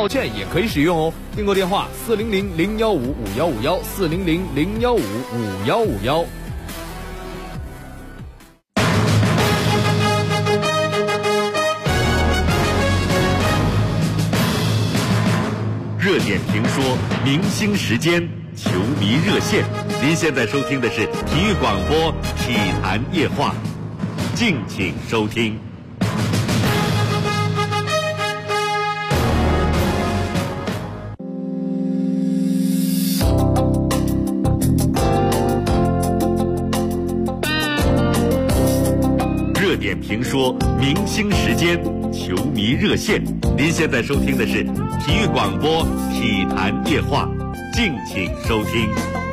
号券也可以使用哦。订购电话400-015-5151，400-015-5151。 热点评说，明星时间，球迷热线。您现在收听的是体育广播体坛夜话，敬请收听。热点评说，明星时间，球迷热线。您现在收听的是体育广播体坛夜话，敬请收听。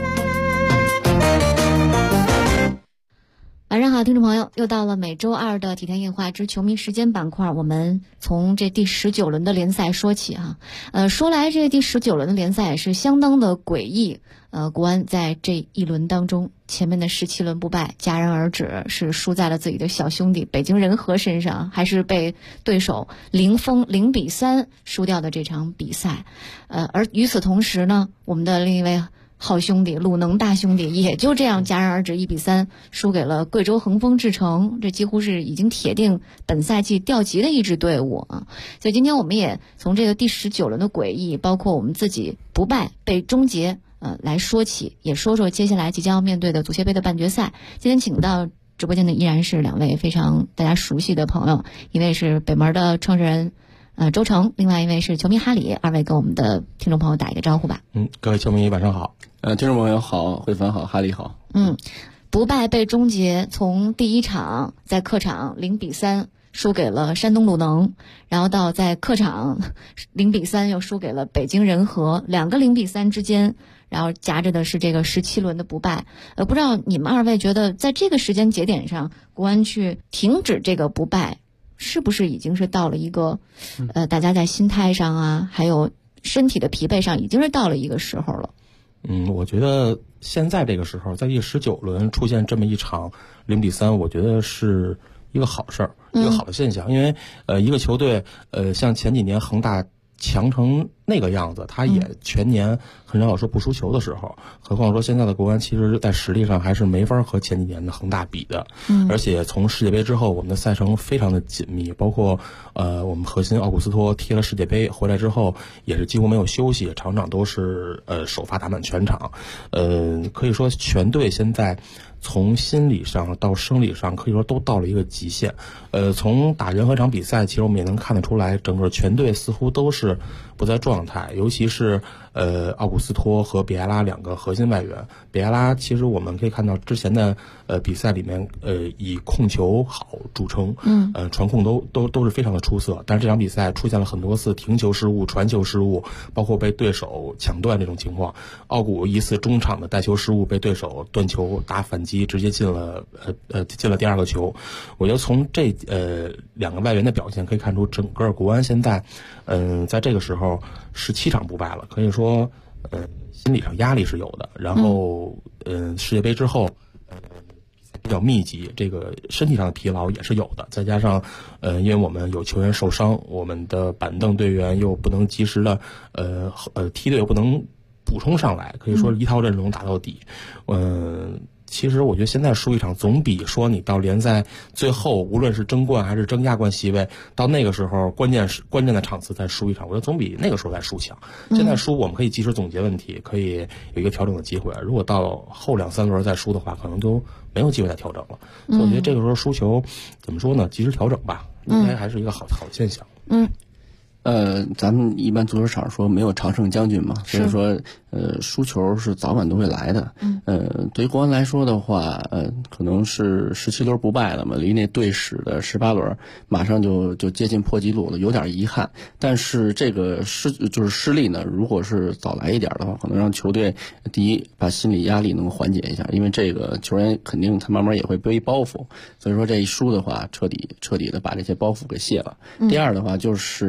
晚上好，听众朋友，又到了每周二的体坛夜话之球迷时间板块，我们从这第19轮的联赛说起哈。说来这第19轮的联赛也是相当的诡异。国安在这一轮当中，前面的17轮不败戛然而止，是输在了自己的小兄弟北京人和身上，还是被对手0-3输掉的这场比赛。而与此同时呢，我们的另一位好兄弟鲁能大兄弟也就这样戛然而止1-3输给了贵州恒丰智诚，这几乎是已经铁定本赛季调级的一支队伍啊。所以今天我们也从这个第19轮的诡异，包括我们自己不败被终结来说起，也说说接下来即将要面对的足协杯的半决赛。今天请到直播间的依然是两位非常大家熟悉的朋友，一位是北门的创始人周成，另外一位是球迷哈里，二位跟我们的听众朋友打一个招呼吧。 各位球迷晚上好。 听众朋友好，慧凡好，哈里好。 不败被终结，从第一场在客场0-3输给了山东鲁能，然后到在客场0-3又输给了北京人和，两个0-3之间，然后夹着的是这个17轮的不败。不知道你们二位觉得在这个时间节点上，国安去停止这个不败，是不是已经是到了一个大家在心态上啊，还有身体的疲惫上，已经是到了一个时候了？ 我觉得现在这个时候，在第19轮出现这么一场0-3，我觉得是一个好事儿，一个好的现象。因为一个球队像前几年恒大强成那个样子，他也全年很少有说不输球的时候，何况说现在的国安其实在实力上还是没法和前几年的恒大比的。而且从世界杯之后，我们的赛程非常的紧密，包括我们核心奥古斯托踢了世界杯回来之后，也是几乎没有休息，场场都是首发打满全场。可以说全队现在从心理上到生理上可以说都到了一个极限。从打人和场比赛，其实我们也能看得出来，整个全队似乎都是不在状态，尤其是奥古斯托和比埃拉两个核心外援。比埃拉其实我们可以看到之前的比赛里面以控球好著称，传控都是非常的出色，但是这场比赛出现了很多次停球失误、传球失误，包括被对手抢断这种情况。奥古一次中场的带球失误被对手断球打反击，直接进了第二个球。我觉得从这两个外援的表现可以看出，整个国安现在在这个时候17场不败了，可以说心理上压力是有的。然后世界杯之后比较密集，这个身体上的疲劳也是有的，再加上因为我们有球员受伤，我们的板凳队员又不能及时的梯队又不能补充上来，可以说一套阵容打到底。其实我觉得现在输一场总比说你到联赛最后无论是争冠还是争亚冠席位，到那个时候关键的场次再输一场，我觉得总比那个时候再输强。现在输我们可以及时总结问题，可以有一个调整的机会，如果到后2-3轮再输的话，可能就没有机会再调整了。所以我觉得这个时候输球怎么说呢，及时调整吧，应该还是一个好现象。 咱们一般足球场说没有常胜将军嘛，所以说输球是早晚都会来的。对于国安来说的话，可能是17轮不败了嘛，离那队史的18轮马上就接近破纪录了，有点遗憾。但是这个失利呢，如果是早来一点的话，可能让球队第一把心理压力能够缓解一下，因为这个球员肯定他慢慢也会背包袱，所以说这一输的话，彻底的把这些包袱给卸了。第二的话就是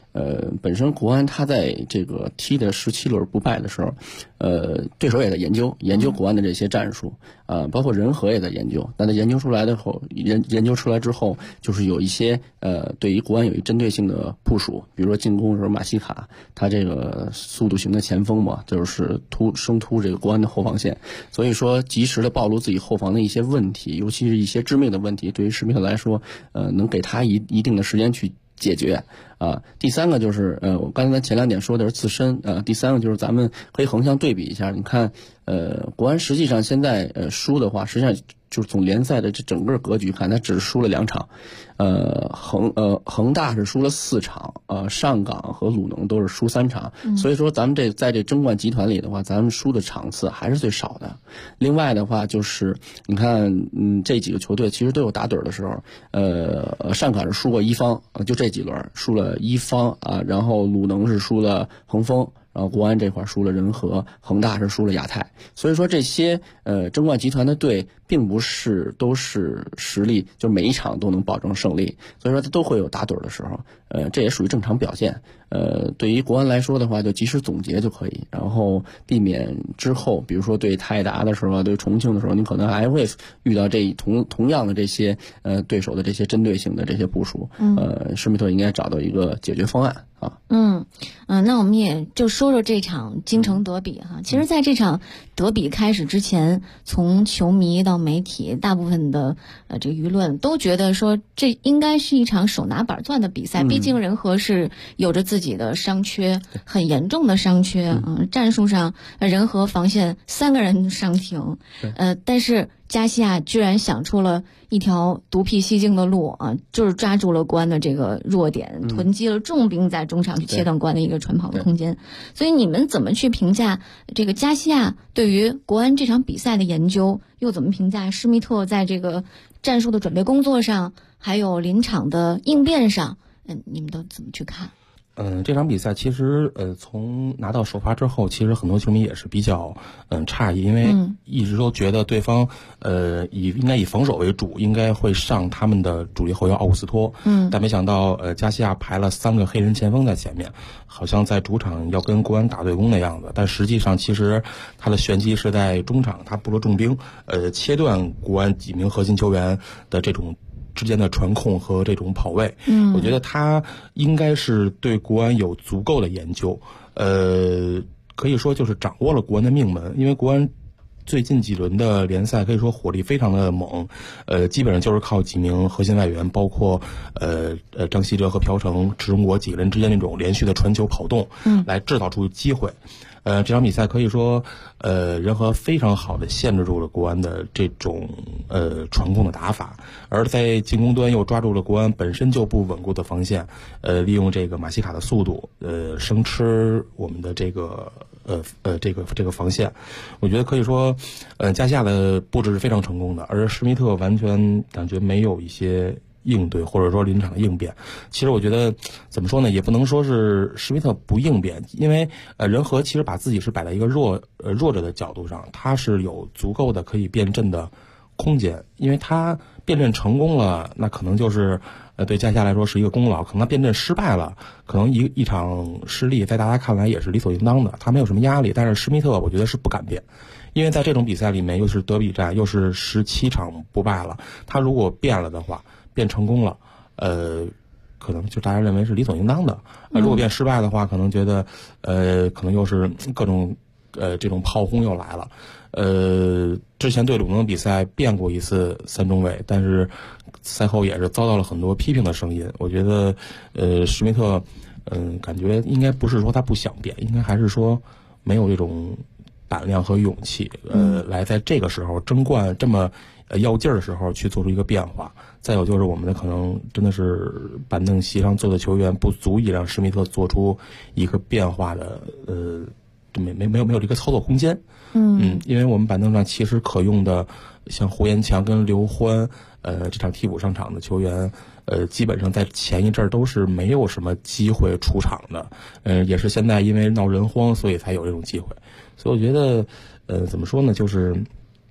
本身国安他在这个踢的17轮不败的时候，对手也在研究国安的这些战术，包括人和也在研究，但他研究出来之后，就是有一些对于国安有一针对性的部署，比如说进攻的时候马西卡他这个速度型的前锋嘛，就是生突这个国安的后防线，所以说及时的暴露自己后防的一些问题，尤其是一些致命的问题，对于施密特来说，能给他一定的时间去解决。第三个就是我刚才前2点说的是自身，第三个就是咱们可以横向对比一下，你看国安实际上现在输的话，实际上就是从联赛的这整个格局看，他只是输了2场，恒大是输了4场，上港和鲁能都是输3场，所以说咱们在这争冠集团里的话，咱们输的场次还是最少的。另外的话就是你看，这几个球队其实都有打盹的时候，上港是输过一方，就这几轮输了一方啊，然后鲁能是输了恒丰。然后国安这块输了人和，恒大是输了亚太，所以说这些争冠集团的队并不是都是实力，就每一场都能保证胜利，所以说它都会有打盹的时候，这也属于正常表现。对于国安来说的话，就及时总结就可以，然后避免之后，比如说对泰达的时候，对重庆的时候，你可能还会遇到同样的这些对手的这些针对性的这些部署。施密特应该找到一个解决方案啊。 那我们也就说说这场京城德比哈。其实在这场德比开始之前，从球迷到媒体，大部分的这个舆论都觉得说这应该是一场手拿板钻的比赛，毕竟人和是有着自己的伤缺，很严重的伤缺战术上人和防线3个人伤停，但是加西亚居然想出了一条独辟蹊径的路啊，就是抓住了国安的这个弱点，囤积了重兵在中场去切断国安的一个传跑的空间。所以你们怎么去评价这个加西亚对于国安这场比赛的研究，又怎么评价施密特在这个战术的准备工作上，还有临场的应变上，你们都怎么去看？ 这场比赛其实从拿到首发之后，其实很多球迷也是比较诧异，因为一直都觉得对方应该以防守为主，应该会上他们的主力后腰奥古斯托，但没想到加西亚排了3个黑人前锋在前面，好像在主场要跟国安打对攻的样子，但实际上其实他的玄机是在中场，他布了重兵，切断国安几名核心球员的这种之间的传控和这种跑位，我觉得他应该是对国安有足够的研究，可以说就是掌握了国安的命门，因为国安最近几轮的联赛可以说火力非常的猛，基本上就是靠几名核心外援，包括张稀哲和朴成、池忠国几个人之间那种连续的传球跑动，来制造出机会。这场比赛可以说，人和非常好的限制住了国安的这种传控的打法，而在进攻端又抓住了国安本身就不稳固的防线，利用这个马西卡的速度，生吃我们的这个这个防线。我觉得可以说，加西亚的布置是非常成功的，而施密特完全感觉没有一些应对或者说临场的应变。其实我觉得怎么说呢，也不能说是施密特不应变，因为人和其实把自己是摆在一个弱者的角度上，他是有足够的可以变阵的空间，因为他变阵成功了，那可能就是对加西亚来说是一个功劳，可能他变阵失败了，可能一场失利在大家看来也是理所应当的，他没有什么压力。但是施密特我觉得是不敢变，因为在这种比赛里面又是德比战，又是17场不败了，他如果变了的话，变成功了，可能就大家认为是理所应当的。如果变失败的话，可能觉得可能又是各种这种炮轰又来了。之前对鲁能比赛变过一次3中卫，但是赛后也是遭到了很多批评的声音。我觉得施密特感觉应该不是说他不想变，应该还是说没有这种胆量和勇气，来在这个时候争冠这么要劲儿的时候去做出一个变化。再有就是我们的可能真的是板凳席上坐的球员不足以让施密特做出一个变化的，没有这个操作空间。因为我们板凳上其实可用的像胡延强跟刘欢，这场替补上场的球员，基本上在前一阵都是没有什么机会出场的，也是现在因为闹人荒，所以才有这种机会。所以我觉得，怎么说呢，就是，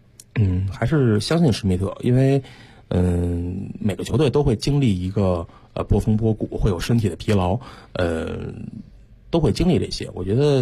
还是相信施密特，因为，每个球队都会经历一个波峰波谷，会有身体的疲劳，都会经历这些。我觉得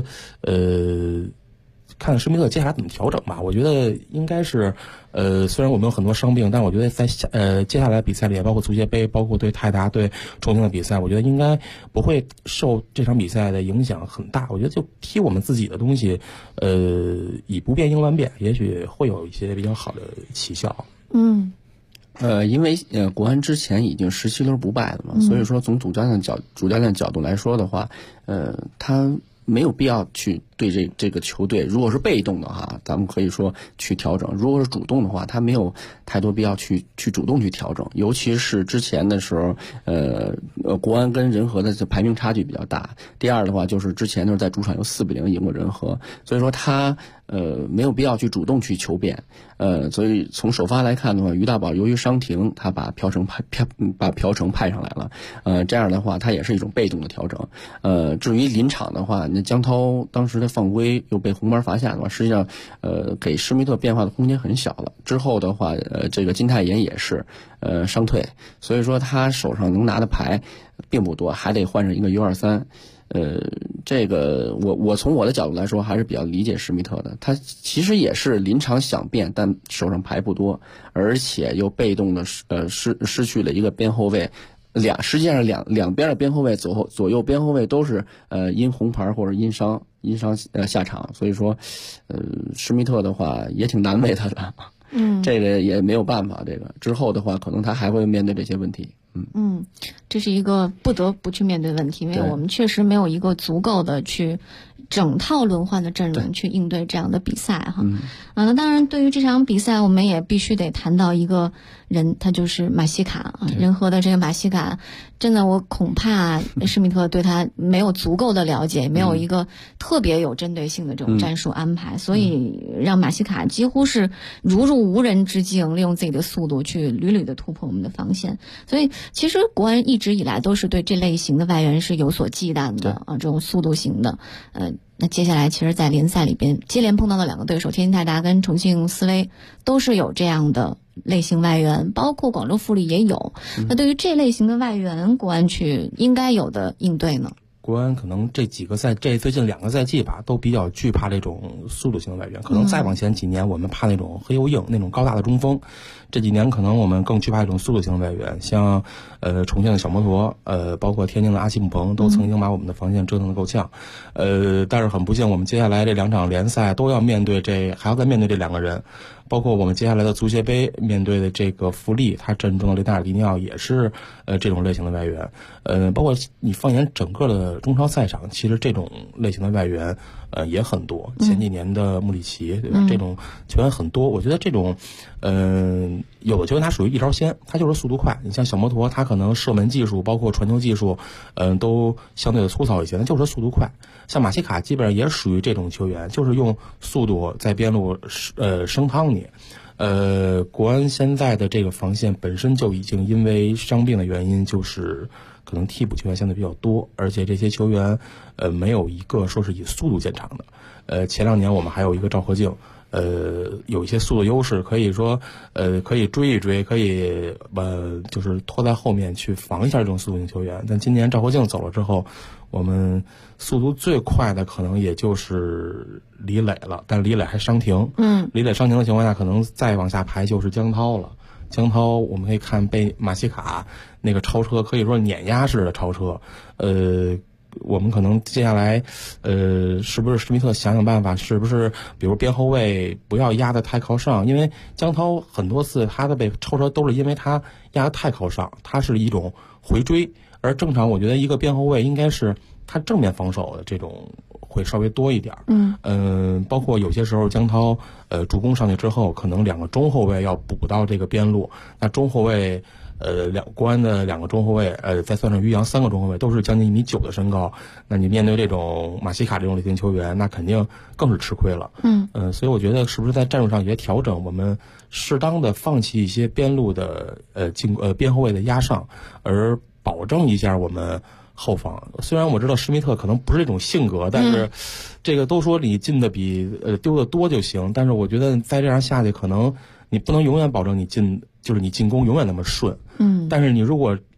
看施密特接下来怎么调整吧。我觉得应该是虽然我们有很多伤病，但我觉得在接下来比赛里，包括足协杯，包括对泰达、对重庆的比赛，我觉得应该不会受这场比赛的影响很大。我觉得就踢我们自己的东西，以不变应万变，也许会有一些比较好的奇效。 因为国安之前已经17轮不败了嘛，所以说从主教练角度来说的话，他没有必要去对这个球队，如果是被动的哈，咱们可以说去调整；如果是主动的话，他没有太多必要去主动去调整。尤其是之前的时候，国安跟人和的排名差距比较大。第二的话，就是之前就是在主场有4-0赢过人和，所以说他没有必要去主动去求变。所以从首发来看的话，于大宝由于伤停，他把朴成派上来了。这样的话，他也是一种被动的调整。至于临场的话，那江涛当时的犯规又被红牌罚下的话，实际上给施密特变化的空间很小了。之后的话，这个金泰妍也是伤退，所以说他手上能拿的牌并不多，还得换上一个 U23。这个我从我的角度来说还是比较理解施密特的，他其实也是临场想变，但手上牌不多，而且又被动的失去了一个边后卫。实际上两边的边后卫左右边后卫都是因红牌或者因伤下场，所以说施密特的话也挺难为他的。这个也没有办法，这个之后的话可能他还会面对这些问题。 这是一个不得不去面对的问题，因为我们确实没有一个足够的去整套轮换的阵容去应对这样的比赛哈。那当然对于这场比赛我们也必须得谈到一个人，他就是马西卡啊，人和的这个马西卡，真的我恐怕施密特对他没有足够的了解，没有一个特别有针对性的这种战术安排，所以让马西卡几乎是如入无人之境，利用自己的速度去屡屡的突破我们的防线。所以其实国安一直以来都是对这类型的外援是有所忌惮的啊，这种速度型的。那接下来其实在联赛里边接连碰到的两个对手，天津泰达跟重庆斯威都是有这样的类型外援，包括广州富力也有。那对于这类型的外援，国安去应该有的应对呢？ 国安可能这最近2个赛季吧，都比较惧怕这种速度型的外援。可能再往前几年，我们怕那种黑又硬、那种高大的中锋。这几年可能我们更惧怕一种速度型的外援，像重庆的小摩托，包括天津的阿奇姆彭，都曾经把我们的防线折腾得够呛。但是很不幸，我们接下来这2场联赛都要面对还要再面对这2个人。包括我们接下来的足协杯面对的这个富力，他阵中的雷纳尔迪尼奥也是这种类型的外援。包括你放眼整个的中超赛场，其实这种类型的外援也很多。前几年的穆里奇，对吧？这种球员很多。我觉得这种有的球员他属于一招鲜，他就是速度快。你像小摩托，他可能射门技术包括传球技术都相对的粗糙一些，那就是速度快。像马西卡基本上也属于这种球员，就是用速度在边路生汤你。国安现在的这个防线本身就已经因为伤病的原因，就是可能替补球员相对比较多，而且这些球员没有一个说是以速度见长的。前2年我们还有一个赵和敬，有一些速度优势，可以说可以追一追，可以就是拖在后面去防一下这种速度型球员。但今年赵和敬走了之后，我们速度最快的可能也就是李磊了，但李磊还伤停。李磊伤停的情况下，可能再往下排就是江涛了。江涛我们可以看被马西卡那个超车，可以说碾压式的超车。我们可能接下来是不是施密特想办法，是不是比如边后卫不要压得太靠上，因为江涛很多次他的被超车都是因为他压得太靠上，他是一种回追。而正常我觉得一个边后卫应该是他正面防守的这种会稍微多一点。包括有些时候江涛助攻上去之后，可能2个中后卫要补到这个边路，那中后卫国安的2个中后卫再算上于洋3个中后卫都是将近1.9米的身高，那你面对这种马西卡这种类型球员，那肯定更是吃亏了。所以我觉得是不是在战术上有些调整，我们适当的放弃一些边路的边后卫的压上，而保证一下我们后防。虽然我知道施密特可能不是这种性格，但是这个都说你进的比丢的多就行，但是我觉得再这样下去，可能你不能永远保证你进攻永远那么顺。但是你如果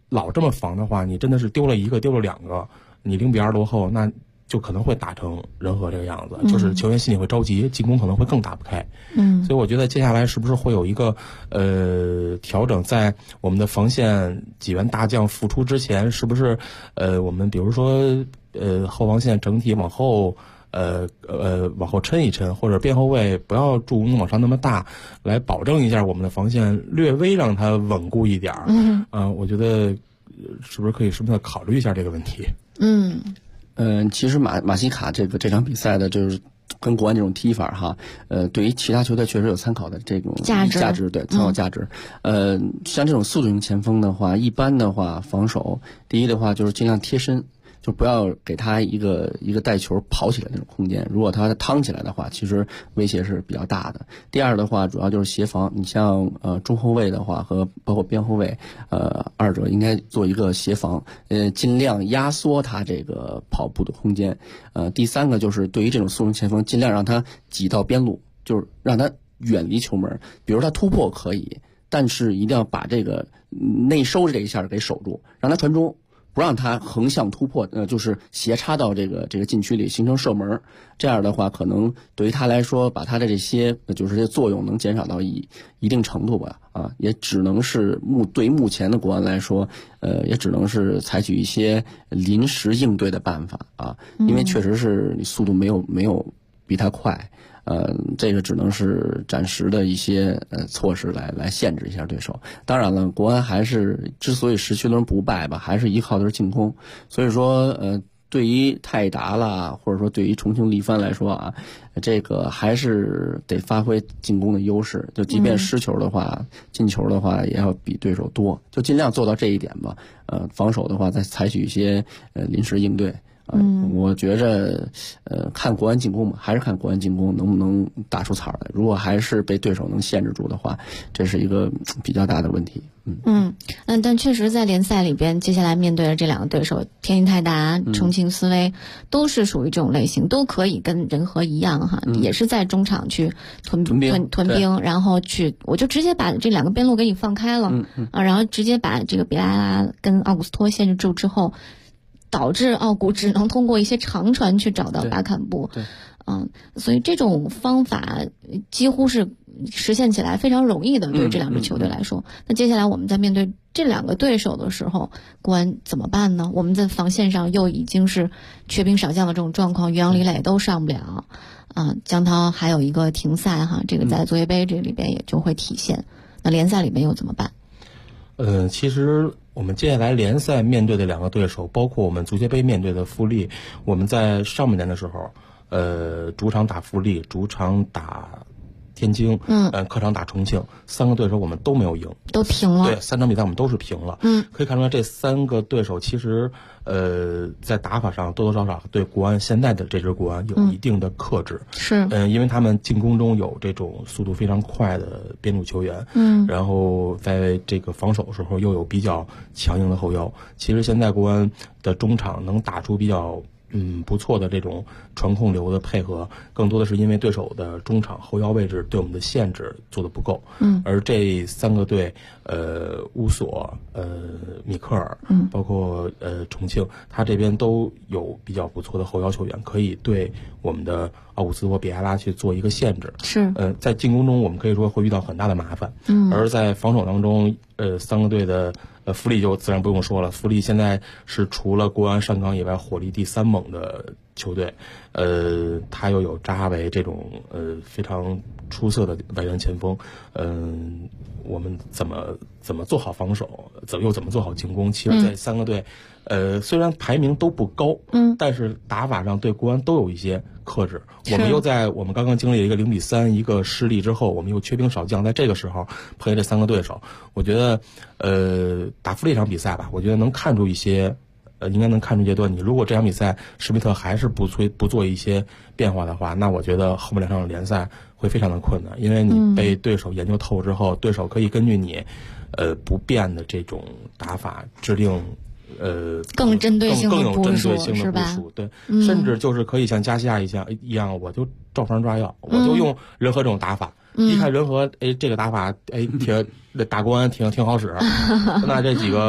老这么防的话，你真的是丢了一个丢了2个，你0-2落后，那就可能会打成人和这个样子，就是球员心里会着急，进攻可能会更打不开。所以我觉得接下来是不是会有一个调整，在我们的防线几员大将复出之前，是不是我们比如说后防线整体往后往后抻一抻，或者边后卫不要助攻往上那么大，来保证一下我们的防线略微让它稳固一点。我觉得是不是可以顺便考虑一下这个问题？ 其实马西卡这场比赛的就是跟国安这种踢法哈，对于其他球队确实有参考的这种价值，对，参考价值。像这种速度型前锋的话，一般的话防守，第一的话就是尽量贴身，就不要给他一个带球跑起来那种空间。如果他趟起来的话，其实威胁是比较大的。第二的话，主要就是协防。你像中后卫的话和包括边后卫，二者应该做一个协防，尽量压缩他这个跑步的空间。第三个就是对于这种速度前锋，尽量让他挤到边路，就是让他远离球门。比如他突破可以，但是一定要把这个内收这一下给守住，让他传中。不让他横向突破，就是斜插到这个禁区里形成射门，这样的话可能对于他来说，把他的这些就是这作用能减少到一定程度吧，也只能是对于目前的国安来说，也只能是采取一些临时应对的办法因为确实是你速度没有比他快。这个只能是暂时的一些措施来限制一下对手。当然了，国安还是之所以17轮不败吧，还是依靠的是进攻。所以说对于泰达啦，或者说对于重庆力帆来说这个还是得发挥进攻的优势。就即便失球的话，进球的话也要比对手多，就尽量做到这一点吧。防守的话再采取一些临时应对。我觉着，看国安进攻吧，还是看国安进攻能不能打出彩来。如果还是被对手能限制住的话，这是一个比较大的问题。 但确实在联赛里边，接下来面对的这2个对手，天津泰达、重庆斯威，都是属于这种类型，都可以跟人和一样哈，也是在中场去屯兵，然后我就直接把这2个边路给你放开了，然后直接把这个比拉拉跟奥古斯托限制住之后。导致奥古只能通过一些长传去找到巴坎布，所以这种方法几乎是实现起来非常容易的，对于这2支球队来说。那接下来我们在面对这2个对手的时候，国安怎么办呢？我们在防线上又已经是缺兵少将的这种状况，于洋、李磊都上不了，江涛还有一个停赛哈，这个在足协杯这里边也就会体现。那联赛里面又怎么办？ 其实我们接下来联赛面对的2个对手，包括我们足协杯面对的富力，我们在上半年的时候，主场打富力，主场打天津，客场打重庆，3个对手我们都没有赢， 都平了。 对，3场比赛我们都是平了。可以看出来这3个对手其实，在打法上多多少少对国安现在的这支国安有一定的克制。 是， 因为他们进攻中有这种速度非常快的边路球员，然后在这个防守的时候又有比较强硬的后腰。其实现在国安的中场能打出比较不错的这种传控流的配合，更多的是因为对手的中场后腰位置对我们的限制做得不够。而这3个队，乌索、米克尔，包括重庆，他这边都有比较不错的后腰球员，可以对我们的奥古斯托、比埃拉去做一个限制。 是， 在进攻中我们可以说会遇到很大的麻烦。而在防守当中，3个队的富力就自然不用说了，富力现在是除了国安、上港以外火力第3猛的球队，他又有扎哈维这种非常出色的外援前锋，我们怎么做好防守，又怎么做好进攻？其实这3个队，虽然排名都不高，但是打法上对国安都有一些克制。我们又在我们刚刚经历了一个0-3一个失利之后，我们又缺兵少将，在这个时候碰这3个对手，我觉得打富力这场比赛吧，我觉得能看出一些。应该能看出阶段。你如果这场比赛施密特还是不做一些变化的话，那我觉得后面2场联赛会非常的困难，因为你被对手研究透之后，对手可以根据你不变的这种打法制定更针对性的更有针对性是吧？ 的部署，对，甚至就是可以像加西亚一样，我就照常抓药，我就用人和这种打法。一看人和这个打法挺打国安挺好使，那这几个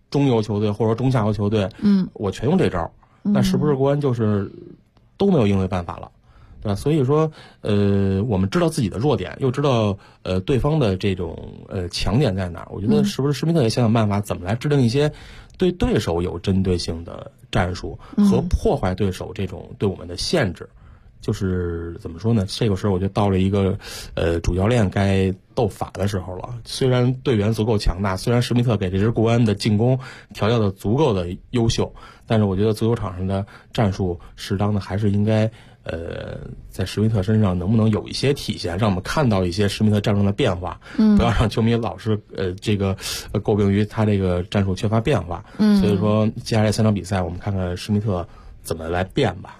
中游球队或者中下游球队，我全用这招，那是不是国安就是都没有应对办法了？对吧？所以说，我们知道自己的弱点，又知道对方的这种强点在哪儿。我觉得是不是施密特也想想办法，怎么来制定一些对对手有针对性的战术，和破坏对手这种对我们的限制。就是怎么说呢？这个时候我觉得到了一个主教练该斗法的时候了。虽然队员足够强大，虽然施密特给这支国安的进攻调教的足够的优秀，但是我觉得足球场上的战术适当的还是应该在施密特身上能不能有一些体现，让我们看到一些施密特战术的变化，不要让球迷老是这个诟病于他这个战术缺乏变化。所以说接下来3场比赛我们看看施密特怎么来变吧。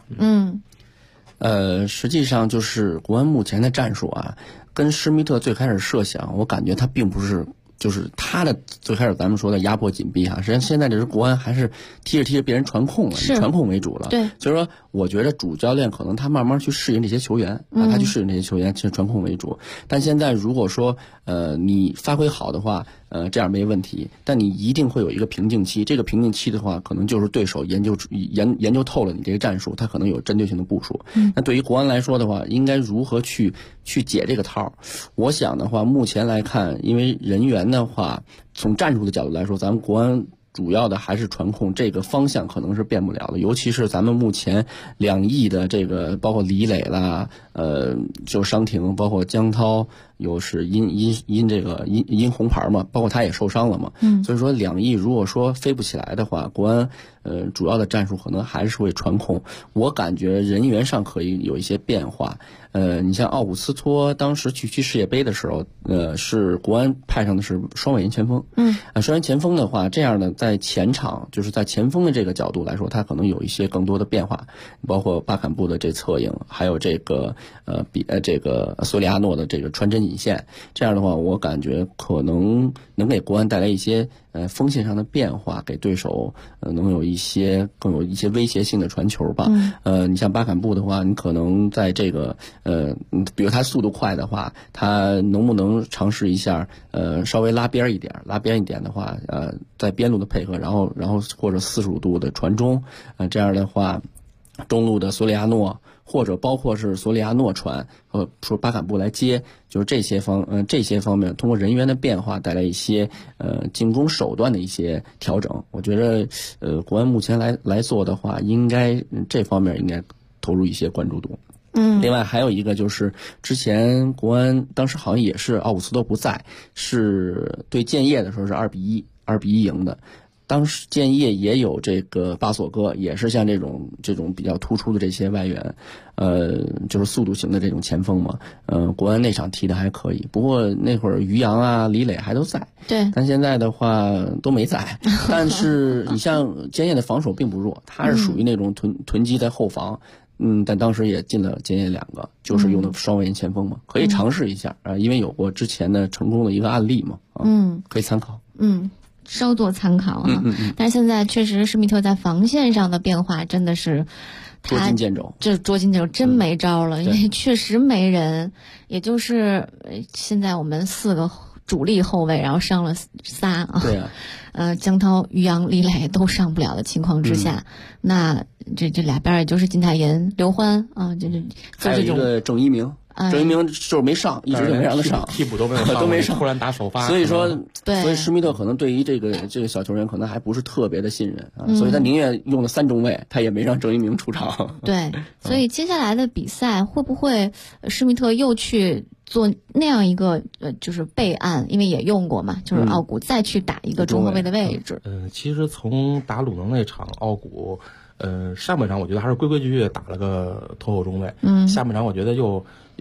实际上就是国安目前的战术啊，跟施密特最开始设想，我感觉他并不是就是他的最开始咱们说的压迫紧逼啊，实际上现在这支国安还是踢着别人传控了，以传控为主了。 对， 所以说我觉得主教练可能他慢慢去适应这些球员啊，他去适应这些球员，其实传控为主。但现在如果说你发挥好的话，这样没问题，但你一定会有一个瓶颈期。这个瓶颈期的话，可能就是对手研究透了你这个战术，他可能有针对性的部署。那对于国安来说的话，应该如何去解这个套？我想的话，目前来看，因为人员的话，从战术的角度来说，咱们国安主要的还是传控，这个方向可能是变不了的。尤其是咱们目前2翼的这个，包括李磊啦，就伤停，包括江涛又是因红牌嘛，包括他也受伤了嘛。所以说2翼如果说飞不起来的话，国安主要的战术可能还是会传控。我感觉人员上可以有一些变化。你像奥古斯托当时去世界杯的时候，是国安派上的是双外援前锋。双外援前锋的话，这样的在前场就是在前锋的这个角度来说，他可能有一些更多的变化，包括巴坎布的这策应，还有这个这个索里亚诺的这个穿针引线。这样的话，我感觉可能能给国安带来一些锋线上的变化，给对手能有一些更有一些威胁性的传球吧。你像巴坎布的话，你可能在这个比如他速度快的话，他能不能尝试一下稍微拉边一点的话，在边路的配合，然后或者45度的传中，这样的话，中路的索里亚诺或者包括是索里亚诺传说巴坎布来接，就是这些方面通过人员的变化带来一些进攻手段的一些调整。我觉得国安目前来做的话，应该这方面应该投入一些关注度。另外还有一个就是之前国安当时好像也是奥古斯托不在，是对建业的时候是2比1赢的。当时建业也有这个巴索戈，也是像这种比较突出的这些外援，就是速度型的这种前锋嘛。国安那场踢的还可以，不过那会儿于洋啊、李磊还都在。 对。 但现在的话都没在。但是你像建业的防守并不弱，他是属于那种囤积在后防。但当时也进了建业2个，就是用的双外援前锋嘛，可以尝试一下啊，因为有过之前的成功的一个案例嘛，可以参考。 稍作参考啊。但是现在确实施密特在防线上的变化真的是捉襟见肘， 这捉襟见肘真没招了，因为确实没人，也就是现在我们4个主力后卫，然后上了仨啊。 对啊。 江涛、于洋、李磊都上不了的情况之下，那这俩边也就是金泰妍、刘欢啊，就是还有一个郑一鸣。郑一鸣就是没上，一直就没让他上， 替补都没有上， 都没上， 突然打首发。 所以说， 所以施密特可能对于这个小球员可能还不是特别的信任啊，所以他宁愿用了3中卫，他也没让郑一鸣出场。 对，所以接下来的比赛会不会施密特又去做那样一个就是备案，因为也用过嘛，就是奥古再去打一个中后卫的位置。 其实从打鲁能那场，奥古上半场我觉得还是规规矩矩打了个拖后中卫，下半场我觉得又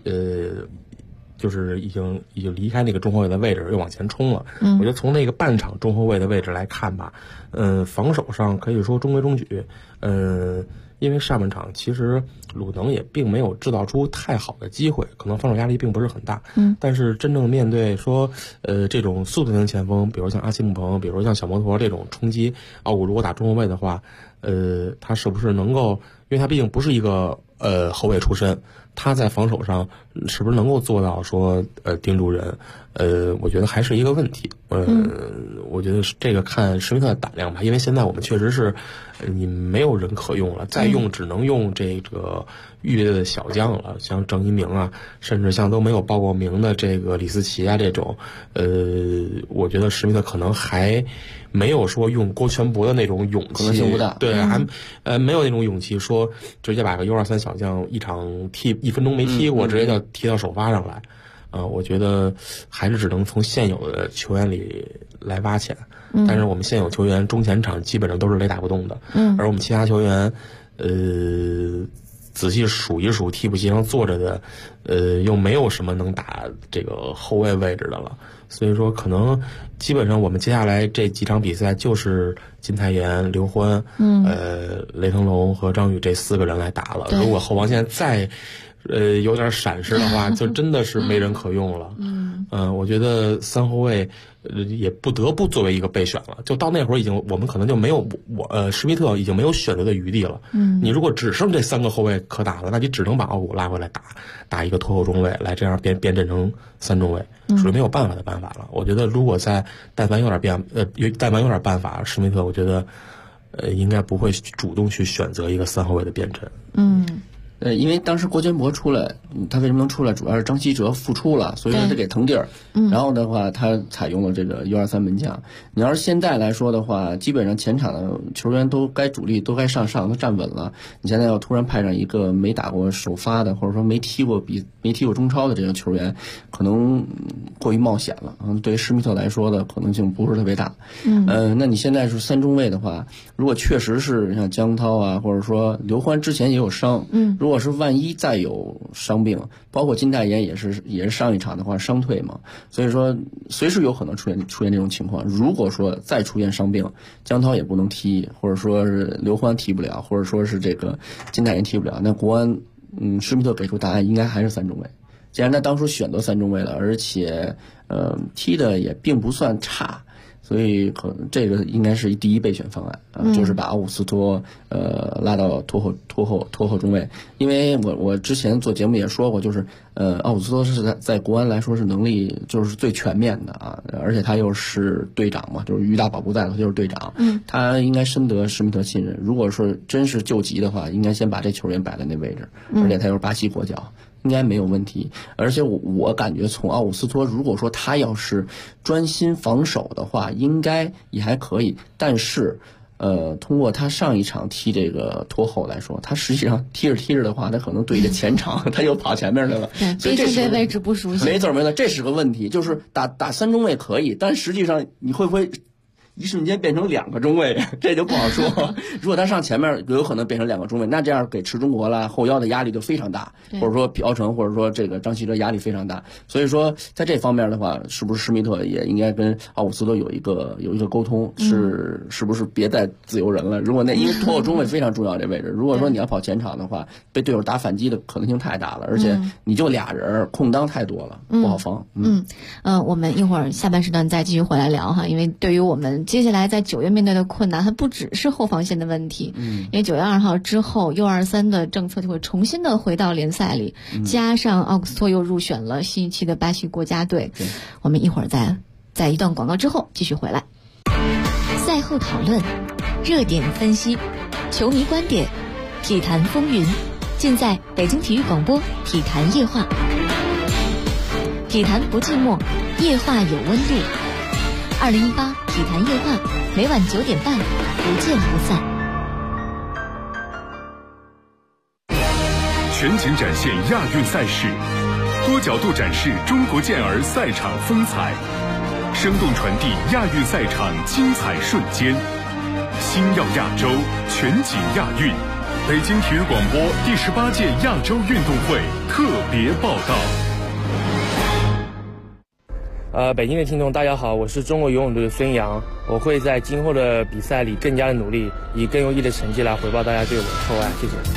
就是已经离开那个中后卫的位置，又往前冲了。我觉得从那个半场中后卫的位置来看吧，防守上可以说中规中矩， 因为上半场其实鲁能也并没有制造出太好的机会，可能防守压力并不是很大。但是真正面对说这种速度型前锋，比如像阿西木彭，比如像小摩托这种冲击，奥古如果打中后卫的话，他是不是能够，因为他毕竟不是一个后卫出身，他在防守上是不是能够做到说盯住人？我觉得还是一个问题。我觉得这个看施密特的胆量吧，因为现在我们确实是你没有人可用了，再用只能用这个预备的小将了，像郑一鸣啊，甚至像都没有报过名的这个李思齐啊这种，我觉得施密特可能还没有说用郭全博的那种勇气， 可能性不大。 对，还没有那种勇气说直接把个U23小将一场踢1分钟没踢过，直接就踢到首发上来。我觉得还是只能从现有的球员里来挖潜，但是我们现有球员中前场基本上都是雷打不动的，而我们其他球员，仔细数一数替补席上坐着的，又没有什么能打这个后卫位置的了，所以说可能基本上我们接下来这几场比赛就是金泰妍、刘欢、雷腾龙和张宇这4个人来打了。如果后防线再有点闪失的话，就真的是没人可用了。我觉得3后卫也不得不作为一个备选了。就到那会儿我们可能就没有施密特已经没有选择的余地了。你如果只剩这3个后卫可打了，那你只能把奥古拉回来打一个拖后中卫，来这样变阵成3中卫，属于没有办法的办法了。我觉得如果但凡有点办法，施密特我觉得应该不会主动去选择一个3后卫的变阵。 因为当时郭全博出来，他为什么能出来？主要是张稀哲复出了，所以说他给腾地儿。然后的话，他采用了这个U23门将。你要是现在来说的话，基本上前场的球员都该主力都该上都站稳了。你现在要突然派上一个没打过首发的，或者说没踢过中超的这种球员，可能过于冒险了。对于施密特来说的可能性不是特别大。那你现在是3中卫的话，如果确实是像江涛啊，或者说刘欢之前也有伤，如果是万一再有伤病，包括金泰妍也是上一场的话伤退嘛，所以说随时有可能出现这种情况。如果说再出现伤病，江涛也不能踢，或者说是刘欢踢不了，或者说是这个金泰妍踢不了，那国安施密特给出答案应该还是3中卫。既然他当初选择3中卫了，而且踢的也并不算差，所以可能这个应该是第一备选方案就是把奥古斯托拉到拖后中卫。因为我之前做节目也说过，就是奥古斯托是在国安来说是能力就是最全面的啊，而且他又是队长嘛，就是于大宝不在了，他就是队长，他应该深得施密特信任。如果说真是救急的话，应该先把这球员摆在那位置，而且他又是巴西国脚，应该没有问题。而且我感觉从奥古斯托，如果说他要是专心防守的话，应该也还可以。但是通过他上一场踢这个拖后来说，他实际上踢着的话，他可能对着前场他又跑前面来了，所以这位置不熟悉。 没错，这是个问题。就是打3中卫可以，但实际上你会不会一瞬间变成2个中卫，这就不好说。如果他上前面有可能变成2个中卫，那这样给池中国啦后腰的压力就非常大，或者说朴成或者说这个张稀哲压力非常大。所以说在这方面的话，是不是施密特也应该跟奥古斯托有一个沟通，是不是别再自由人了？如果因为拖后中卫非常重要这位置，如果说你要跑前场的话，被队友打反击的可能性太大了，而且你就俩人空当太多了，不好防。 我们一会儿下半时段再继续回来聊哈，因为对于我们接下来在9月面对的困难还不只是后防线的问题，因为9月2号之后 U23 的政策就会重新的回到联赛里，加上奥古斯托又入选了新一期的巴西国家队。我们一会儿在一段广告之后继续回来。赛后讨论，热点分析，球迷观点，体坛风云，尽在北京体育广播体坛夜话。体坛不寂寞，夜话有温度。2018体坛夜话，每晚9点半，不见不散。 全景展现亚运赛事，多角度展示中国健儿赛场风采，生动传递亚运赛场精彩瞬间。星耀亚洲，全景亚运，北京体育广播第18届亚洲运动会特别报道。 北京的听众大家好，我是中国游泳队的孙杨，我会在今后的比赛里更加的努力，以更优异的成绩来回报大家对我的厚爱，谢谢。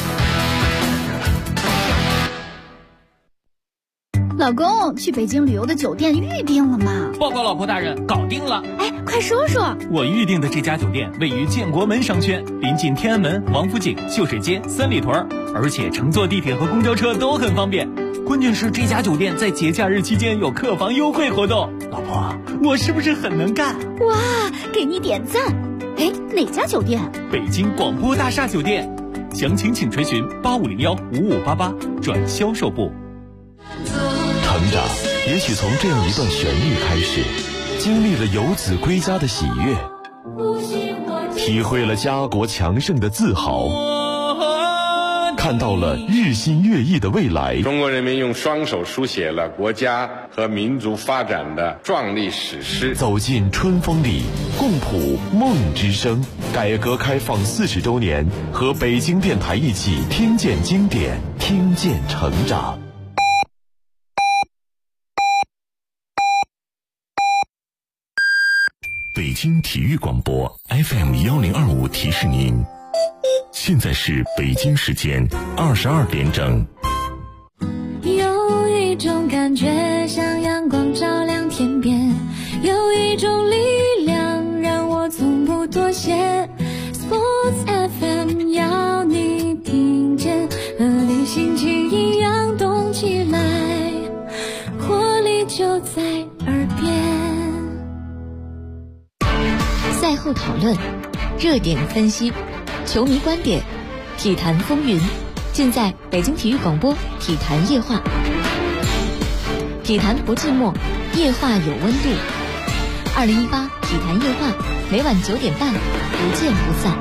老公，去北京旅游的酒店预定了吗？ 报告老婆大人，搞定了。 哎，快说说。 我预定的这家酒店位于建国门商圈，临近天安门、王府井、秀水街、三里屯，而且乘坐地铁和公交车都很方便。关键是这家酒店在节假日期间有客房优惠活动。老婆，我是不是很能干？ 哇，给你点赞。哎，哪家酒店？ 北京广播大厦酒店。详情请垂询8501-5588转销售部。 成长也许从这样一段旋律开始，经历了游子归家的喜悦，体会了家国强盛的自豪，看到了日新月异的未来。 中国人民用双手书写了国家和民族发展的壮丽史诗。 走进春风里，共谱梦之声。改革开放40周年，和北京电台一起听见经典，听见成长。北京体育广播 FM1025提示您，现在是北京时间22点整。 有一种感觉像阳光照亮天边，有一种力量让我从不妥协。 Sports FM 要你听见，和你心情一样动起来，活力就在耳边。 赛后讨论，热点分析，球迷观点，体坛风云，尽在北京体育广播体坛夜话。体坛不寂寞，夜话有温度。2018体坛夜话，每晚9点半，不见不散。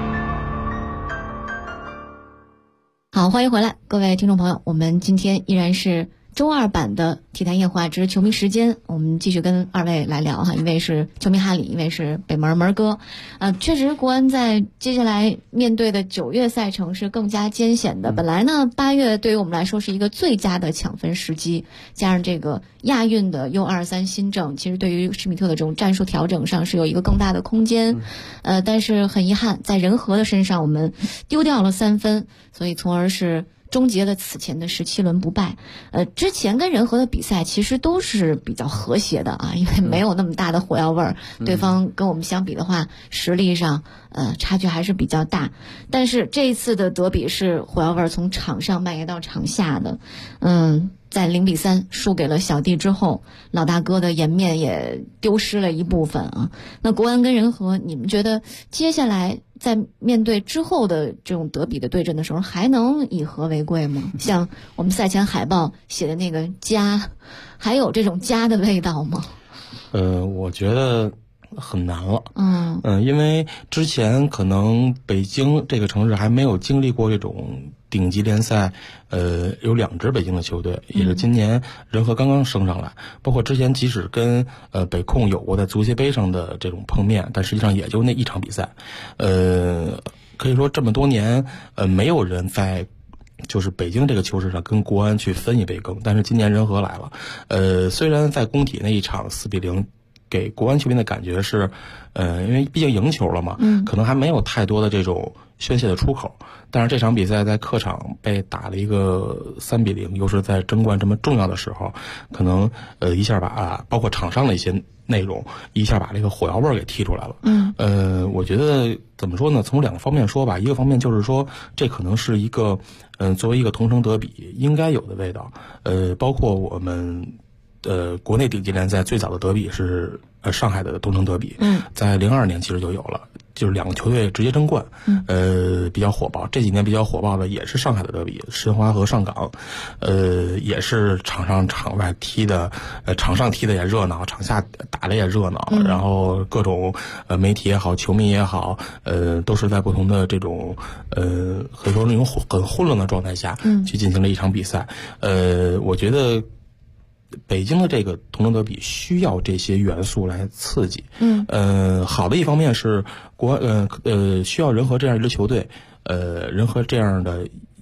好，欢迎回来，各位听众朋友，我们今天依然是周二版的体坛夜话之球迷时间，我们继续跟二位来聊哈，一位是球迷哈里，一位是北门哥。确实国安在接下来面对的9月赛程是更加艰险的。本来呢8月对于我们来说是一个最佳的抢分时机，加上这个亚运的U23新政，其实对于施米特的这种战术调整上是有一个更大的空间。但是很遗憾，在人和的身上我们丢掉了3分，所以从而是终结了此前的17轮不败。之前跟人和的比赛其实都是比较和谐的啊，因为没有那么大的火药味儿，对方跟我们相比的话，实力上差距还是比较大。但是这一次的德比是火药味儿从场上蔓延到场下的。在0-3输给了小弟之后，老大哥的颜面也丢失了一部分啊。那国安跟人和，你们觉得接下来在面对之后的这种德比的对阵的时候，还能以和为贵吗？像我们赛前海报写的那个家，还有这种家的味道吗？ 我觉得很难了。因为之前可能北京这个城市还没有经历过这种顶级联赛，有2支北京的球队，也是今年人和刚刚升上来，包括之前即使跟北控有过在足协杯上的这种碰面，但实际上也就那一场比赛。可以说这么多年，没有人在就是北京这个球市上跟国安去分一杯羹，但是今年人和来了。虽然在工体那一场4-0。给国安球迷的感觉是，因为毕竟赢球了嘛，可能还没有太多的这种宣泄的出口。但是这场比赛在客场被打了一个3-0，又是在争冠这么重要的时候，可能一下把包括场上的一些内容一下把这个火药味给踢出来了。我觉得怎么说呢？从2个方面说吧，一个方面就是说，这可能是一个作为一个同城德比应该有的味道。包括我们。国内顶级联赛最早的德比是上海的东城德比，在02年其实就有了，就是2个球队直接争冠，比较火爆。这几年比较火爆的也是上海的德比，申花和上港，也是场上场外踢的，场上踢的也热闹，场下打的也热闹，然后各种媒体也好，球迷也好，都是在不同的这种可以说那种很混乱的状态下去进行了一场比赛。我觉得。北京的这个同城德比需要这些元素来刺激。好的一方面是需要人和这样一支球队，人和这样的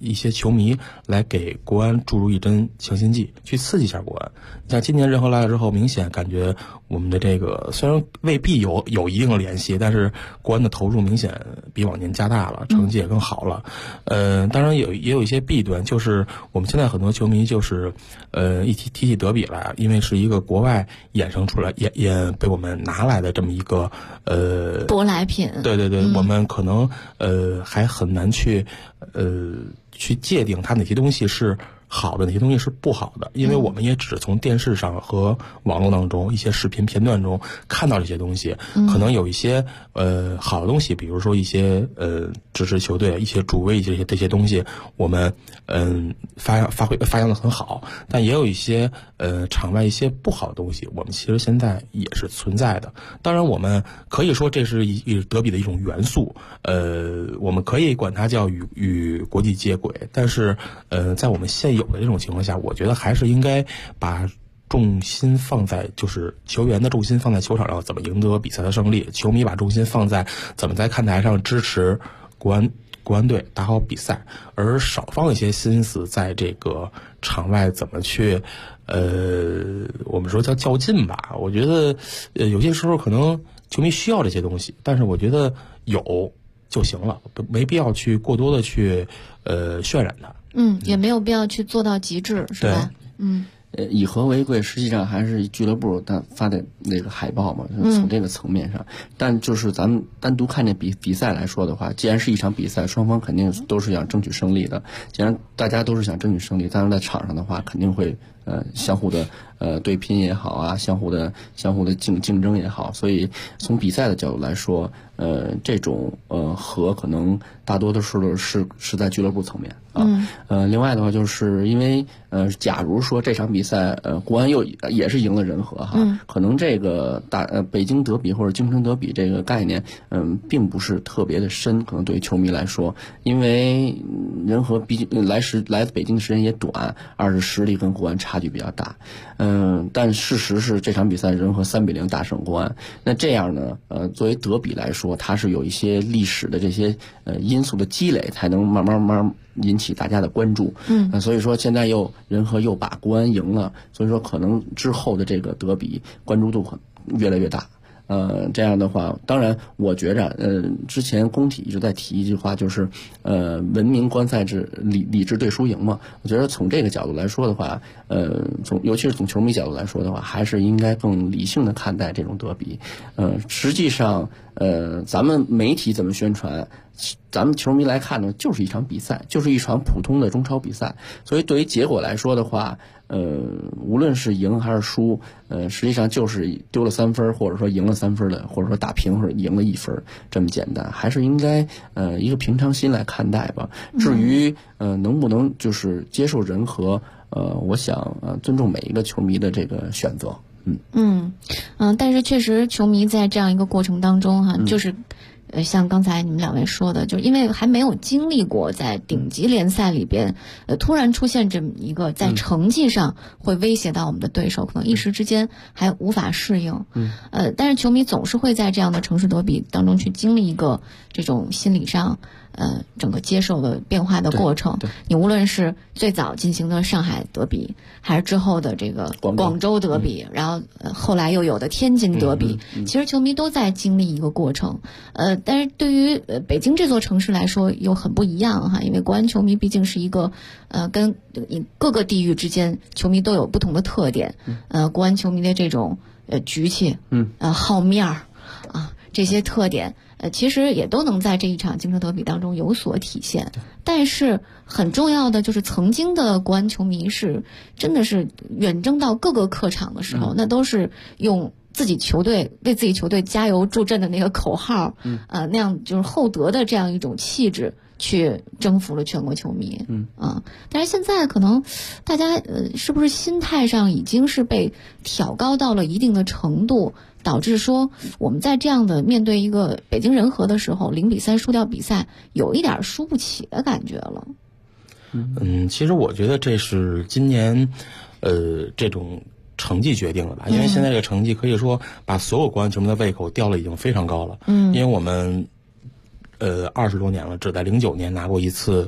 一些球迷来给国安注入一针强心剂，去刺激一下国安。像今年任和来了之后，明显感觉我们的这个虽然未必有一定的联系，但是国安的投入明显比往年加大了，成绩也更好了。当然也有一些弊端，就是我们现在很多球迷就是一提起德比来，因为是一个国外衍生出来也被我们拿来的这么一个舶来品。 对对对，我们可能还很难去界定它哪些东西是好的，哪些东西是不好的，因为我们也只从电视上和网络当中一些视频片段中看到这些东西，可能有一些好的东西，比如说一些支持球队、一些助威这些东西，我们发扬的很好，但也有一些场外一些不好的东西，我们其实现在也是存在的。当然，我们可以说这是德比的一种元素，我们可以管它叫与国际接轨，但是在我们现有的这种情况下，我觉得还是应该把重心放在，就是球员的重心放在球场上怎么赢得比赛的胜利，球迷把重心放在怎么在看台上支持国安队打好比赛，而少放一些心思在这个场外怎么去我们说叫较劲吧。我觉得有些时候可能球迷需要这些东西，但是我觉得有就行了，没必要去过多的去渲染它。 也没有必要去做到极致，是吧？ 以和为贵，实际上还是俱乐部他发的那个海报嘛，从这个层面上。但就是咱们单独看这比赛来说的话，既然是一场比赛，双方肯定都是想争取胜利的。既然大家都是想争取胜利，当然在场上的话，肯定会相互的对拼也好啊，相互的竞争也好。所以从比赛的角度来说，这种和可能大多的时候是在俱乐部层面啊。另外的话，就是因为假如说这场比赛国安也是赢了人和哈，可能这个北京德比或者京城德比这个概念并不是特别的深，可能对于球迷来说，因为人和毕竟来北京的时间也短，二是实力跟国安差距比较大。但事实是这场比赛人和3-0大胜国安。那这样呢，作为德比来说，它是有一些历史的这些因素的积累，才能慢慢引起大家的关注。所以说现在人和又把国安赢了，所以说可能之后的这个德比关注度越来越大。这样的话，当然我觉着之前工体一直在提一句话，就是文明观赛制，理智对输赢嘛。我觉得从这个角度来说的话，尤其是从球迷角度来说的话，还是应该更理性的看待这种德比。实际上咱们媒体怎么宣传，咱们球迷来看呢，就是一场比赛，就是一场普通的中超比赛。所以对于结果来说的话，无论是赢还是输，实际上就是丢了3分，或者说赢了3分的，或者说打平或者赢了1分，这么简单。还是应该一个平常心来看待吧。至于能不能就是接受人和，我想尊重每一个球迷的这个选择。 但是确实球迷在这样一个过程当中哈，就是像刚才你们两位说的，就是因为还没有经历过在顶级联赛里边突然出现这么一个在成绩上会威胁到我们的对手，可能一时之间还无法适应。但是球迷总是会在这样的城市德比当中去经历一个这种心理上整个接受的变化的过程。你无论是最早进行的上海德比，还是之后的这个广州德比，然后后来又有的天津德比，其实球迷都在经历一个过程。但是对于北京这座城市来说又很不一样哈，因为国安球迷毕竟是一个跟各个地域之间球迷都有不同的特点。国安球迷的这种局气，好面儿啊，这些特点其实也都能在这一场京城德比当中有所体现。但是很重要的就是曾经的国安球迷是真的是远征到各个客场的时候，那都是用自己球队为自己球队加油助阵的那个口号，那样就是厚德的这样一种气质去征服了全国球迷。但是现在可能大家是不是心态上已经是被挑高到了一定的程度，导致说我们在这样的面对一个北京人和的时候0-3输掉比赛，有一点输不起的感觉了。 其实我觉得这是今年这种成绩决定了吧，因为现在这个成绩可以说把所有国安球迷的胃口吊了已经非常高了。因为我们20多年了，只在09年拿过一次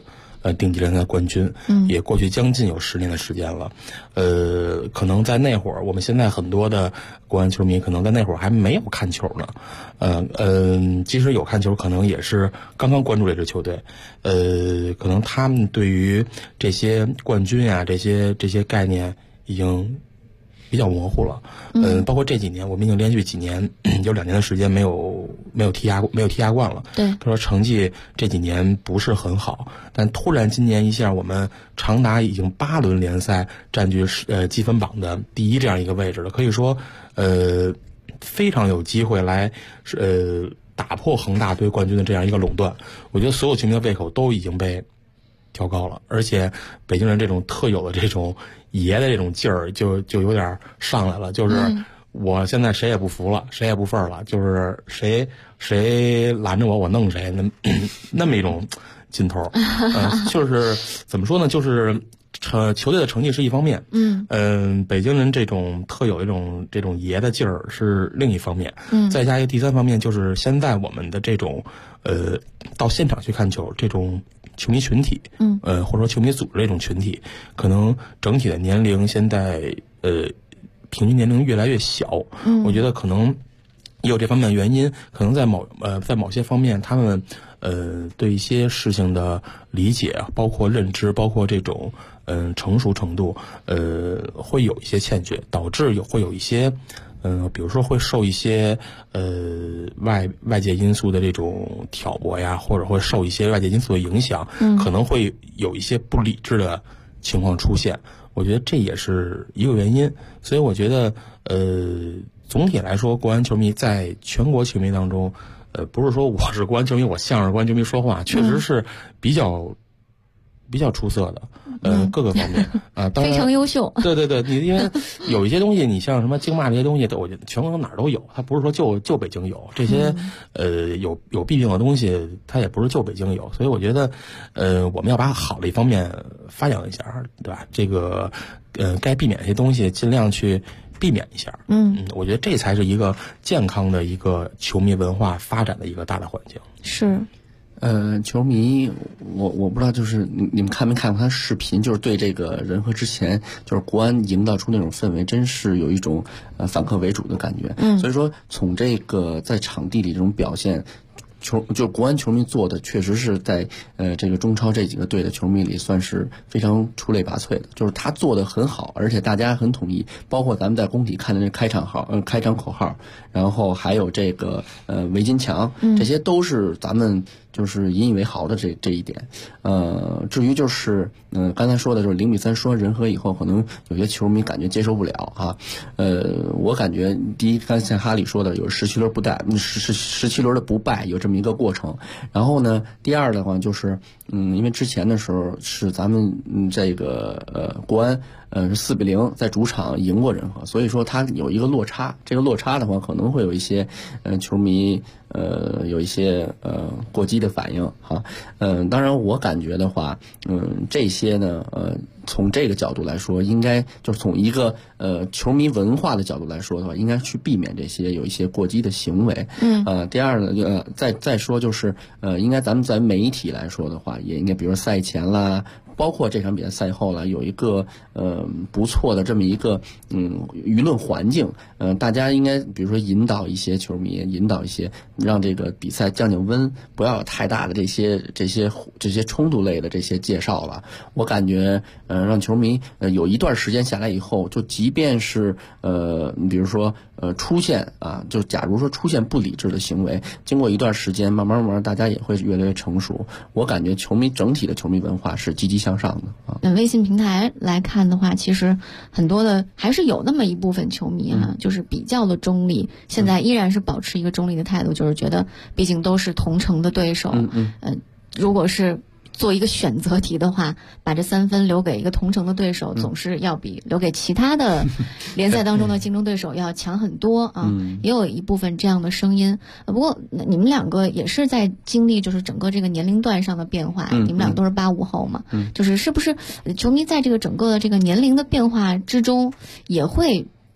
顶级联赛冠军，也过去将近有10年的时间了。可能在那会儿，我们现在很多的国安球迷可能在那会儿还没有看球呢，即使有看球，可能也是刚刚关注这支球队，可能他们对于这些冠军呀、这些概念已经比较模糊了。包括这几年，我们已经连续几年有2年的时间没有踢亚冠了。 对， 他说成绩这几年不是很好，但突然今年一下，我们长达已经8轮联赛占据积分榜的第1这样一个位置了，可以说非常有机会来打破恒大对冠军的这样一个垄断。我觉得所有球迷的胃口都已经被调高了，而且北京人这种特有的这种爷的这种劲儿就有点上来了，就是我现在谁也不服了，谁也不忿了，就是谁拦着我弄谁，那么一种劲头。就是怎么说呢，就是球队的成绩是一方面，北京人这种特有这种爷的劲儿是另一方面，再加一个第3方面，就是现在我们的这种到现场去看球这种球迷群体，或者说球迷组织这种群体，可能整体的年龄现在平均年龄越来越小，我觉得可能也有这方面的原因，可能在某些方面，他们对一些事情的理解，包括认知，包括这种成熟程度，会有一些欠缺，导致会有一些比如说会受一些外界因素的这种挑拨呀，或者会受一些外界因素的影响，可能会有一些不理智的情况出现。我觉得这也是一个原因，所以我觉得总体来说，国安球迷在全国球迷当中，不是说我是国安球迷，我向着国安球迷说话，确实是比较出色的，各个方面啊，当然非常优秀。 对，你因为有一些东西，你像什么经骂这些东西，我觉得全国哪儿都有，它不是说就北京有这些，有弊病的东西，它也不是就北京有，所以我觉得，我们要把好的一方面发扬一下，对吧？这个，该避免一些东西，尽量去避免一下。我觉得这才是一个健康的一个球迷文化发展的一个大的环境。 是。 球迷，我不知道，就是你们看没看过他视频？就是对这个人和之前，就是国安营造出那种氛围，真是有一种反客为主的感觉。所以说从这个在场地里这种表现。就国安球迷做的确实是在这个中超这几个队的球迷里算是非常出类拔萃的，就是他做的很好，而且大家很统一，包括咱们在工体看的这开场口号，然后还有这个围巾墙，这些都是咱们就是引以为豪的这一点。至于就是刚才说的就是0-3说人和以后，可能有些球迷感觉接受不了啊。我感觉第一，刚才哈里说的有17轮不败，17轮的不败有这么一个过程。然后呢，第二的话就是因为之前的时候是咱们这个国安是4-0在主场赢过人和，所以说它有一个落差。这个落差的话，可能会有一些球迷有一些过激的反应哈。当然我感觉的话，这些呢从这个角度来说，应该就是从一个球迷文化的角度来说的话，应该去避免这些有一些过激的行为。第二呢，再说就是应该咱们在媒体来说的话，也应该比如说赛前啦，包括这场比赛赛后了，有一个不错的这么一个舆论环境，大家应该比如说引导一些球迷，引导一些让这个比赛降温，不要有太大的这些冲突类的这些介绍了。我感觉让球迷有一段时间下来以后，就即便是比如说出现就假如说出现不理智的行为，经过一段时间慢慢大家也会越来越成熟。我感觉整体的球迷文化是积极向上的啊。 微信平台来看的话，其实很多的还是有那么一部分球迷就是比较的中立，现在依然是保持一个中立的态度，就是觉得毕竟都是同城的对手，如果是做一个选择题的话，把这3分留给一个同城的对手，总是要比留给其他的联赛当中的竞争对手要强很多啊。也有一部分这样的声音。不过你们两个也是在经历就是整个这个年龄段上的变化，你们俩都是85后嘛，就是是不是球迷在这个整个的这个年龄的变化之中，也会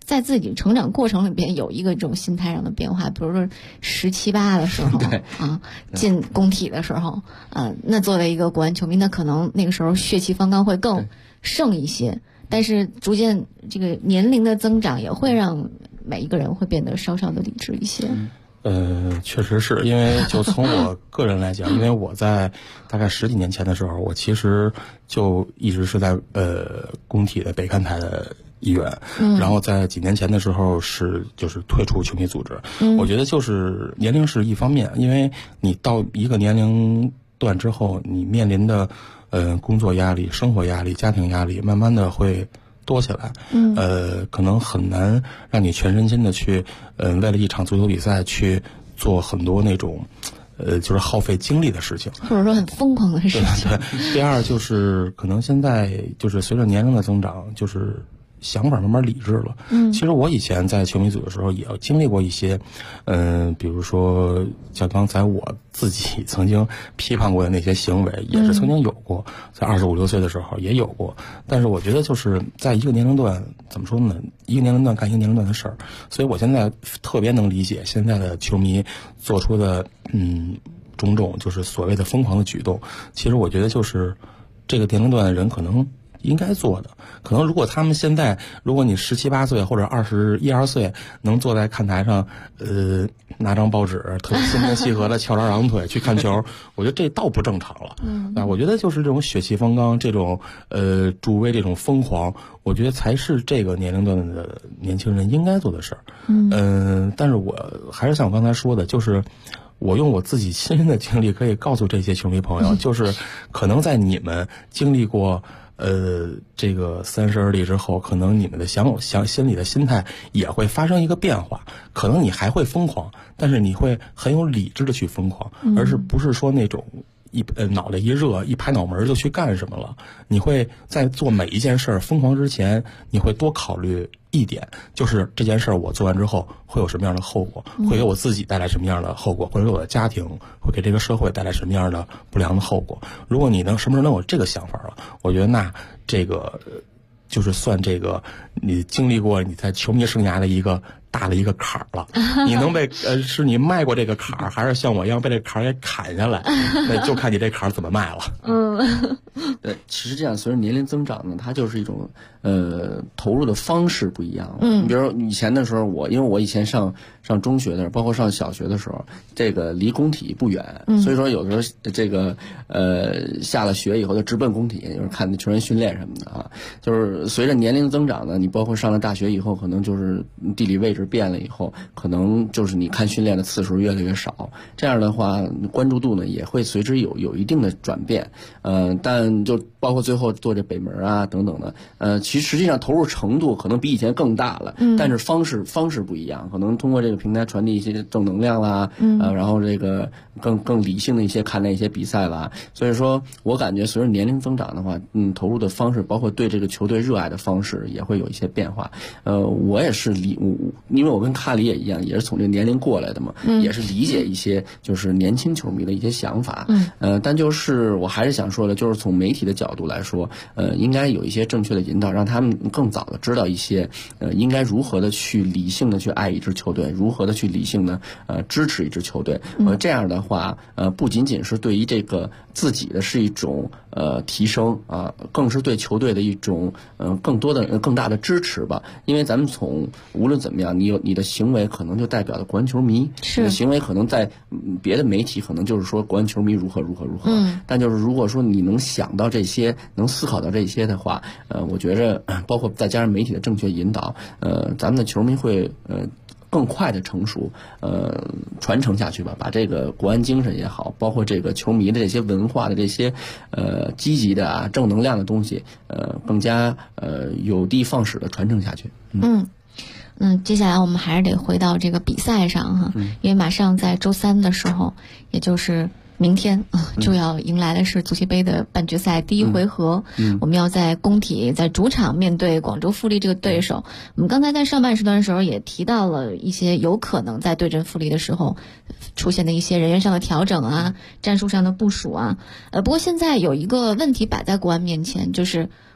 在自己成长过程里边有一个这种心态上的变化，比如说17、18的时候啊，进工体的时候，那作为一个国安球迷，那可能那个时候血气方刚会更盛一些。但是逐渐这个年龄的增长也会让每一个人会变得稍稍的理智一些。 确实是因为就从我个人来讲，因为我在大概10几年前的时候，我其实就一直是在工体的北看台的一员，然后在几年前的时候就是退出球迷组织。我觉得就是年龄是一方面，因为你到一个年龄段之后，你面临的工作压力、生活压力、家庭压力，慢慢的会多起来，可能很难让你全身心的去，为了一场足球比赛去做很多那种，就是耗费精力的事情， 或者说很疯狂的事情。 对。第二就是可能现在就是随着年龄的增长，就是想法慢慢理智了。其实我以前在球迷组的时候也经历过一些，比如说像刚才我自己曾经批判过的那些行为，也是曾经有过，在25、26岁的时候也有过。但是我觉得就是在一个年龄段，怎么说呢？一个年龄段干一个年龄段的事儿，所以我现在特别能理解现在的球迷做出的种种就是所谓的疯狂的举动。其实我觉得就是这个年龄段的人可能应该做的，可能如果他们现在，如果你17、18岁或者21、22岁能坐在看台上，拿张报纸，特别心平气和的翘着二郎腿去看球，我觉得这倒不正常了。我觉得就是这种血气方刚，这种助威，这种疯狂，我觉得才是这个年龄段的年轻人应该做的事儿。但是我还是像我刚才说的，就是我用我自己亲身的经历可以告诉这些球迷朋友，就是可能在你们经历过这个30而立之后，可能你们的心里的心态也会发生一个变化，可能你还会疯狂，但是你会很有理智的去疯狂，而是不是说那种脑袋一热一拍脑门就去干什么了。你会在做每一件事疯狂之前，你会多考虑一点，就是这件事我做完之后会有什么样的后果，会给我自己带来什么样的后果，或者给我的家庭，会给这个社会带来什么样的不良的后果。如果你什么时候能有这个想法了，我觉得那这个就是算这个你经历过你在球迷生涯的一个大的一个坎儿了。你能被是你迈过这个坎儿，还是像我一样被这个坎儿给砍下来，那就看你这坎儿怎么迈了。 对，其实这样随着年龄增长呢，它就是一种投入的方式不一样。比如以前的时候，因为我以前上中学的时候，包括上小学的时候，这个离工体不远，所以说有的时候这个下了学以后就直奔工体，就是看球员训练什么的啊。就是随着年龄增长呢，你包括上了大学以后，可能就是地理位置变了以后，可能就是你看训练的次数越来越少，这样的话关注度呢也会随之有一定的转变。但就包括最后做这北门啊等等的，其实实际上投入程度可能比以前更大了，但是方式不一样，可能通过这个平台传递一些正能量啦，然后这个更理性的一些看待一些比赛啦。所以说我感觉随着年龄增长的话，投入的方式，包括对这个球队热爱的方式也会有一些变化。我也是因为我跟卡里也一样，也是从这年龄过来的嘛，也是理解一些就是年轻球迷的一些想法。但就是我还是想说的，就是从媒体的角度来说，应该有一些正确的引导，让他们更早的知道一些应该如何的去理性的去爱一支球队，如何的去理性的支持一支球队。这样的话不仅仅是对于这个自己的是一种提升啊，更是对球队的一种更大的支持吧。因为咱们从无论怎么样，你的行为可能就代表了国安球迷，你的行为可能在别的媒体可能就是说国安球迷如何，但就是如果说你能想到这些，能思考到这些的话，我觉着包括再加上媒体的正确引导，咱们的球迷会更快的成熟，传承下去吧，把这个国安精神也好，包括这个球迷的这些文化的这些积极的啊正能量的东西，更加有的放矢的传承下去。 接下来我们还是得回到这个比赛上哈，因为马上在周3的时候，也就是明天就要迎来的是足协杯的半决赛第一回合，我们要在工体在主场面对广州富力这个对手。我们刚才在上半时段的时候也提到了一些有可能在对阵富力的时候出现的一些人员上的调整啊，战术上的部署啊。不过现在有一个问题摆在国安面前，就是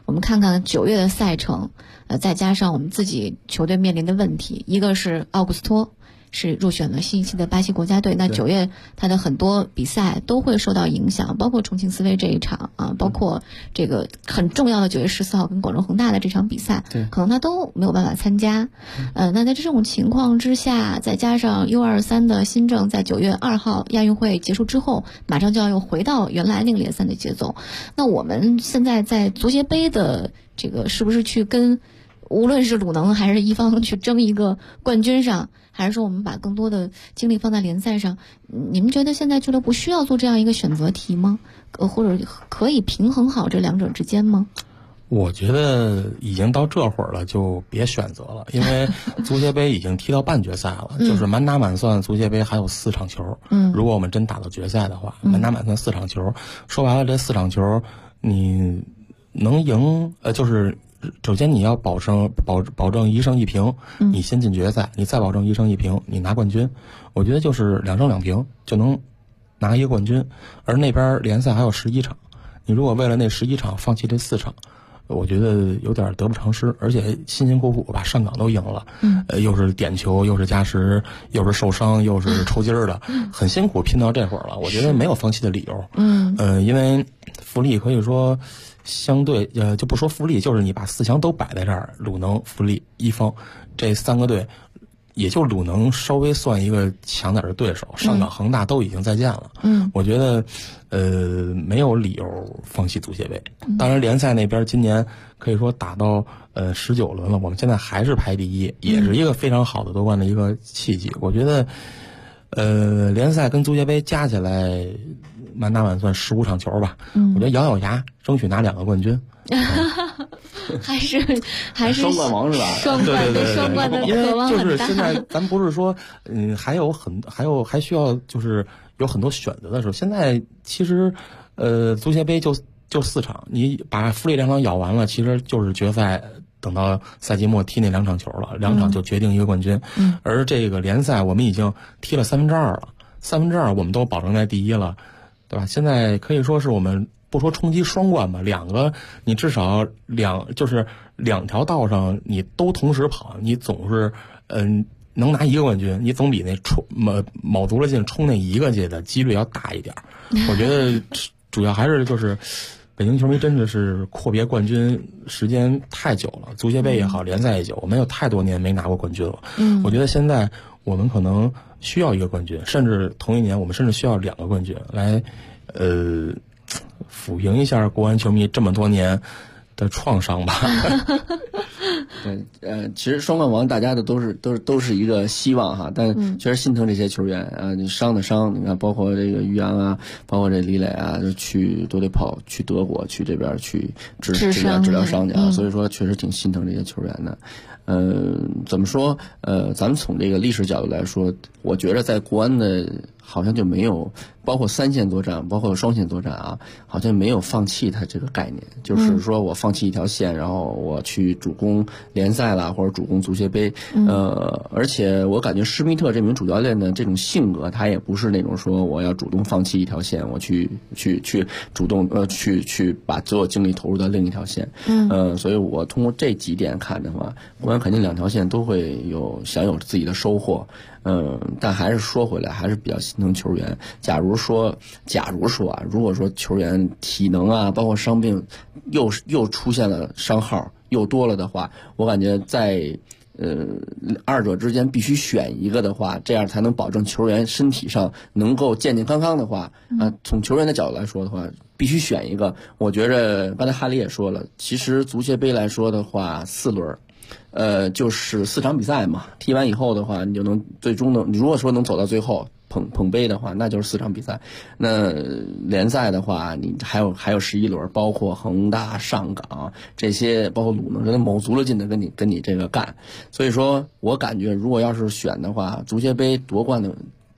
我们看看9月的赛程，再加上我们自己球队面临的问题，一个是奥古斯托是入选了新一期的巴西国家队，那9月他的很多比赛都会受到影响，包括重庆斯威这一场啊，包括这个很重要的9月14号跟广州恒大的这场比赛，可能他都没有办法参加。那在这种情况之下，再加上 U23 的新政在9月2号亚运会结束之后，马上就要又回到原来那个联赛的节奏。那我们现在在足协杯的这个是不是去跟无论是鲁能还是一方去争一个冠军上，还是说我们把更多的精力放在联赛上，你们觉得现在俱乐部需要做这样一个选择题吗？或者可以平衡好这两者之间吗？ 我觉得已经到这会儿了，就别选择了，因为足协杯已经踢到半决赛了，就是满打满算足协杯还有4场球。如果我们真打到决赛的话，满打满算4场球，说白了这4场球你能赢，就是首先你要保证1胜1平，你先进决赛，你再保证1胜1平，你拿冠军。我觉得就是2胜2平就能拿一个冠军，而那边联赛还有11场，你如果为了那11场放弃这4场，我觉得有点得不偿失，而且辛辛苦苦把上港都赢了，又是点球，又是加时，又是受伤，又是抽筋儿的，很辛苦拼到这会儿了。我觉得没有放弃的理由。因为富力可以说相对就不说富力，就是你把4强都摆在这儿，鲁能、富力、一方这3个队，也就鲁能稍微算一个强点的对手，上港、恒大都已经再见了。我觉得没有理由放弃足协杯。当然联赛那边今年可以说打到19轮了，我们现在还是排第一，也是一个非常好的夺冠的一个契机。我觉得联赛跟足协杯加起来满打满算15场球吧，我觉得咬咬牙争取拿2个冠军。 还是双冠王是吧？ 双冠的渴望很大。 就是现在咱不是说还需要就是有很多选择的时候，现在其实足协杯就4场，你把富力2场咬完了，其实就是决赛等到赛季末踢那2场球了，2场就决定一个冠军。而这个联赛我们已经踢了2/3了，2/3我们都保证在第一了，对吧？现在可以说是我们不说冲击双冠吧，2个你至少就是2条道上你都同时跑，你总是能拿1个冠军，你总比那卯足了劲冲那1个去的几率要大一点。我觉得主要还是就是北京球迷真的是阔别冠军时间太久了，足协杯也好，联赛也久，我们有太多年没拿过冠军了。我觉得现在我们可能需要1个冠军，甚至同一年我们甚至需要2个冠军来抚平一下国安球迷这么多年的创伤吧。 对，其实双冠王大家的都是一个希望哈，但确实心疼这些球员啊，你伤的伤，你看包括这个于洋啊，包括这李磊啊，都得跑去德国去这边去治疗伤去啊，所以说确实挺心疼这些球员的。怎么说？咱们从这个历史角度来说，我觉得在国安的好像就没有，包括3线作战，包括双线作战啊，好像没有放弃它这个概念。就是说我放弃一条线，然后我去主攻联赛啦，或者主攻足协杯。而且我感觉施密特这名主教练的这种性格，他也不是那种说我要主动放弃一条线，我去主动去把所有精力投入到另一条线。所以我通过这几点看的话，国安肯定2条线都会享有自己的收获。但还是说回来，还是比较心疼球员。假如说啊，如果说球员体能啊，包括伤病又出现了伤号又多了的话，我感觉在二者之间必须选一个的话，这样才能保证球员身体上能够健健康康的话，从球员的角度来说的话，必须选一个。我觉着刚才哈里也说了，其实足协杯来说的话，4轮。就是4场比赛嘛，踢完以后的话，你就能最终你如果说能走到最后捧杯的话，那就是4场比赛。那联赛的话，你还有11轮，包括恒大、上港这些，包括鲁能，真的卯足了劲的跟你这个干。所以说我感觉，如果要是选的话，足协杯夺冠的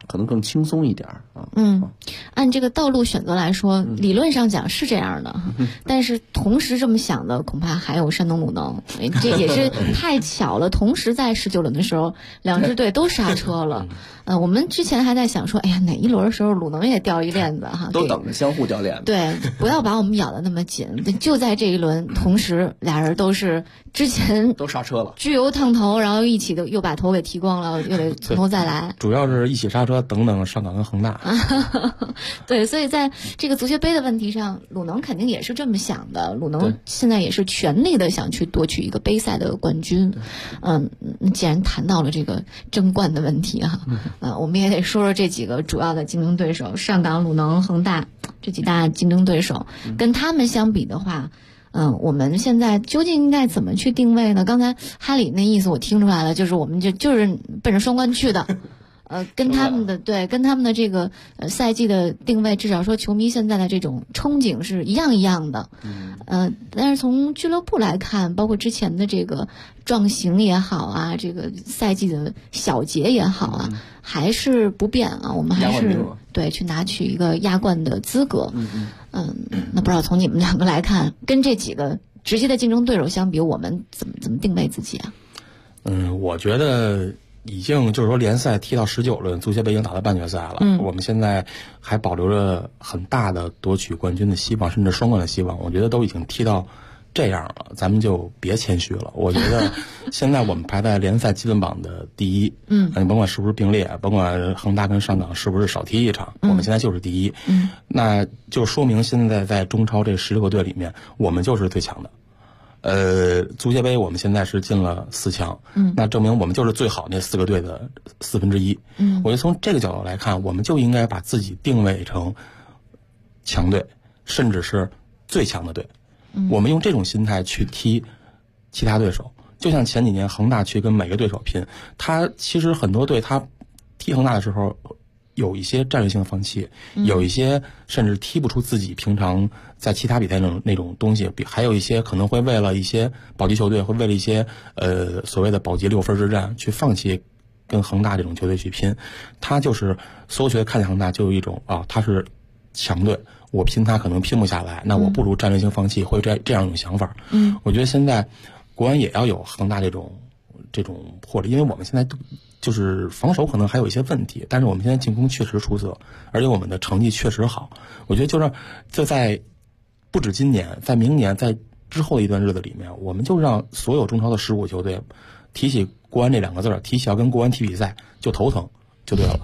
可能更轻松一点啊。 按这个道路选择来说，理论上讲是这样的，但是同时这么想的恐怕还有山东鲁能，这也是太巧了。同时在19轮的时候，两支队都刹车了。我们之前还在想说，哎呀，哪一轮的时候鲁能也掉一链子哈， 都等着相互掉链子。 对，不要把我们咬得那么紧。就在这一轮，同时俩人都是之前都刹车了， 焗油烫头，然后一起又把头给剃光了，又得从头再来。 主要是一起刹车，等等上港跟恒大。 对，所以在这个足协杯的问题上，鲁能肯定也是这么想的。鲁能现在也是全力的想去夺取一个杯赛的冠军。既然谈到了这个争冠的问题哈，我们也得说说这几个主要的竞争对手，上港、鲁能、恒大这几大竞争对手，跟他们相比的话，我们现在究竟应该怎么去定位呢？刚才哈里那意思我听出来了，就是我们就是奔着双冠去的。跟他们的这个赛季的定位，至少说球迷现在的这种憧憬是一样的。但是从俱乐部来看，包括之前的这个壮行也好啊，这个赛季的小节也好啊，还是不变啊。我们还是去拿取一个亚冠的资格。那不知道从你们两个来看，跟这几个直接的竞争对手相比，我们怎么定位自己啊？ 我觉得已经就是说联赛踢到19轮，足协杯已经打到半决赛了。我们现在还保留着很大的夺取冠军的希望，甚至双冠的希望。我觉得都已经踢到这样了，咱们就别谦虚了。我觉得现在我们排在联赛积分榜的第一。你甭管是不是并列，甭管恒大跟上港是不是少踢一场，我们现在就是第一。那就说明现在在中超这16个队里面，我们就是最强的。足协杯我们现在是进了4强，那证明我们就是最好那4个队的1/4。我觉得从这个角度来看，我们就应该把自己定位成强队，甚至是最强的队。我们用这种心态去踢其他对手，就像前几年恒大去跟每个对手拼，他其实很多队他踢恒大的时候有一些战略性的放弃，有一些甚至踢不出自己平常在其他比赛那种东西，还有一些可能会为了一些保级球队，会为了一些所谓的保级6分之战去放弃跟恒大这种球队去拼。他就是所有球队看见恒大就有一种他是强队，我拼他可能拼不下来，那我不如战略性放弃，会这样一种想法。我觉得现在国安也要有恒大这种魄力，因为我们现在就是防守可能还有一些问题，但是我们现在进攻确实出色，而且我们的成绩确实好。我觉得就在不止今年，在明年，在之后一段日子里面，我们就让所有中超的15球队提起国安这2个字，提起要跟国安踢比赛就头疼，就对了。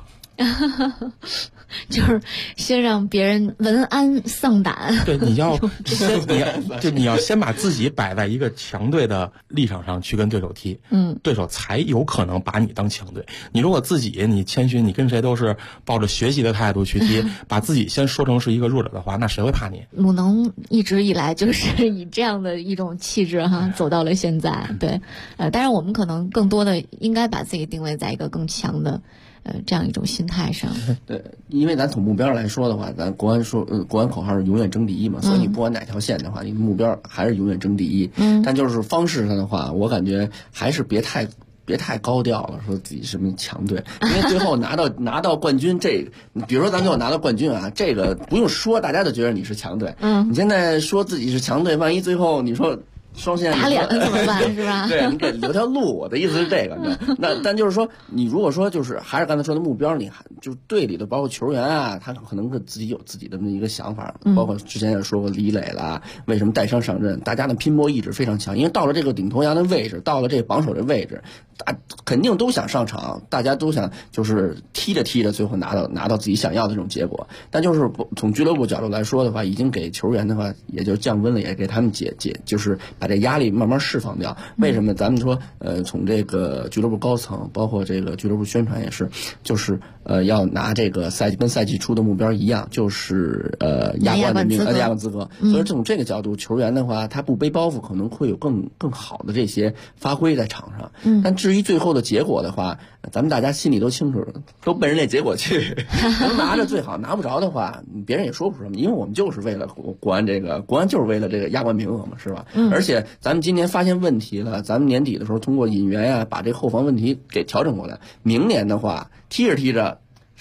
就是先让别人闻安丧胆。 对，你要先把自己摆在一个强队的立场上去跟对手踢，对手才有可能把你当强队。你如果自己你谦虚，你跟谁都是抱着学习的态度去踢，把自己先说成是一个弱者的话，那谁会怕你？ 鲁能一直以来就是以这样的一种气质走到了现在。对，当然我们可能更多的应该把自己定位在一个更强的这样一种心态上。 对，因为咱从目标来说的话，咱国安口号是永远争第一嘛，所以你不管哪条线的话，你的目标还是永远争第一。但就是方式上的话，我感觉还是别太高调了，说自己什么强队，因为最后拿到冠军，比如说咱最后拿到冠军啊，这个不用说，大家都觉得你是强队。你现在说自己是强队，万一最后你说双线打脸了怎么办？是吧？ 对，你给留条路。我的意思是这个，但就是说，你如果说就是还是刚才说的目标，你还就是队里的包括球员啊，他可能自己有自己的那么一个想法，包括之前也说过李磊啦，为什么带伤上阵，大家的拼搏意志非常强，因为到了这个顶头羊的位置，到了这个榜首的位置，肯定都想上场，大家都想就是踢着最后拿到自己想要的这种结果。但就是从俱乐部角度来说的话，已经给球员的话也就降温了，也给他们就是把这压力慢慢释放掉。为什么咱们说从这个俱乐部高层，包括这个俱乐部宣传也是，就是要拿这个赛季跟赛季初的目标一样，就是亚冠资格。所以从这个角度，球员的话他不背包袱，可能会有更好的这些发挥在场上。但至于最后的结果的话，咱们大家心里都清楚，都奔着那结果去，能拿着最好，拿不着的话，别人也说不出什么，因为我们就是为了国安就是为了这个亚冠名额嘛，是吧？而且咱们今年发现问题了，咱们年底的时候通过引援把这后防问题给调整过来。明年的话，踢着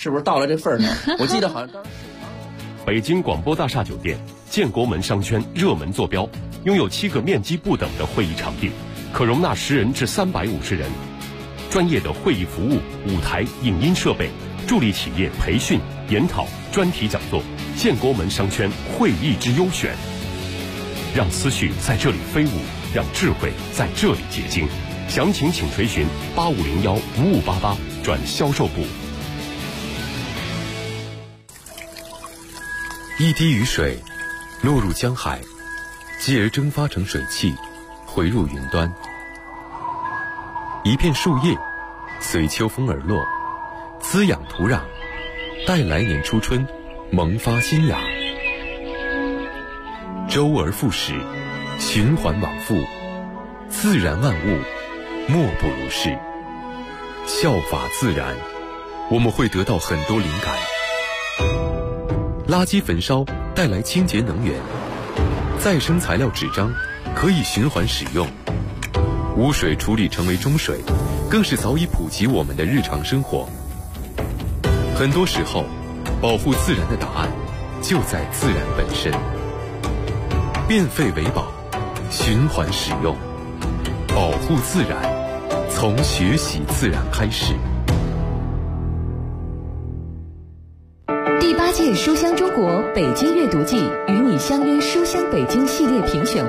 是不是到了这份儿上？我记得好像当时北京广播大厦酒店建国门商圈热门坐标，拥有7个面积不等的会议场地，可容纳10人至350人。专业的会议服务、舞台、影音设备，助力企业培训、研讨、专题讲座。建国门商圈会议之优选，让思绪在这里飞舞，让智慧在这里结晶。详情请垂询8501-5588转销售部。 一滴雨水落入江海，继而蒸发成水汽，回入云端。一片树叶随秋风而落，滋养土壤，待来年初春萌发新芽。周而复始，循环往复，自然万物莫不如是。效法自然，我们会得到很多灵感。垃圾焚烧带来清洁能源，再生材料纸张可以循环使用，污水处理成为中水，更是早已普及我们的日常生活。很多时候，保护自然的答案就在自然本身。变废为宝，循环使用，保护自然，从学习自然开始。 第8届书香中国北京阅读季与你相约书香北京系列评选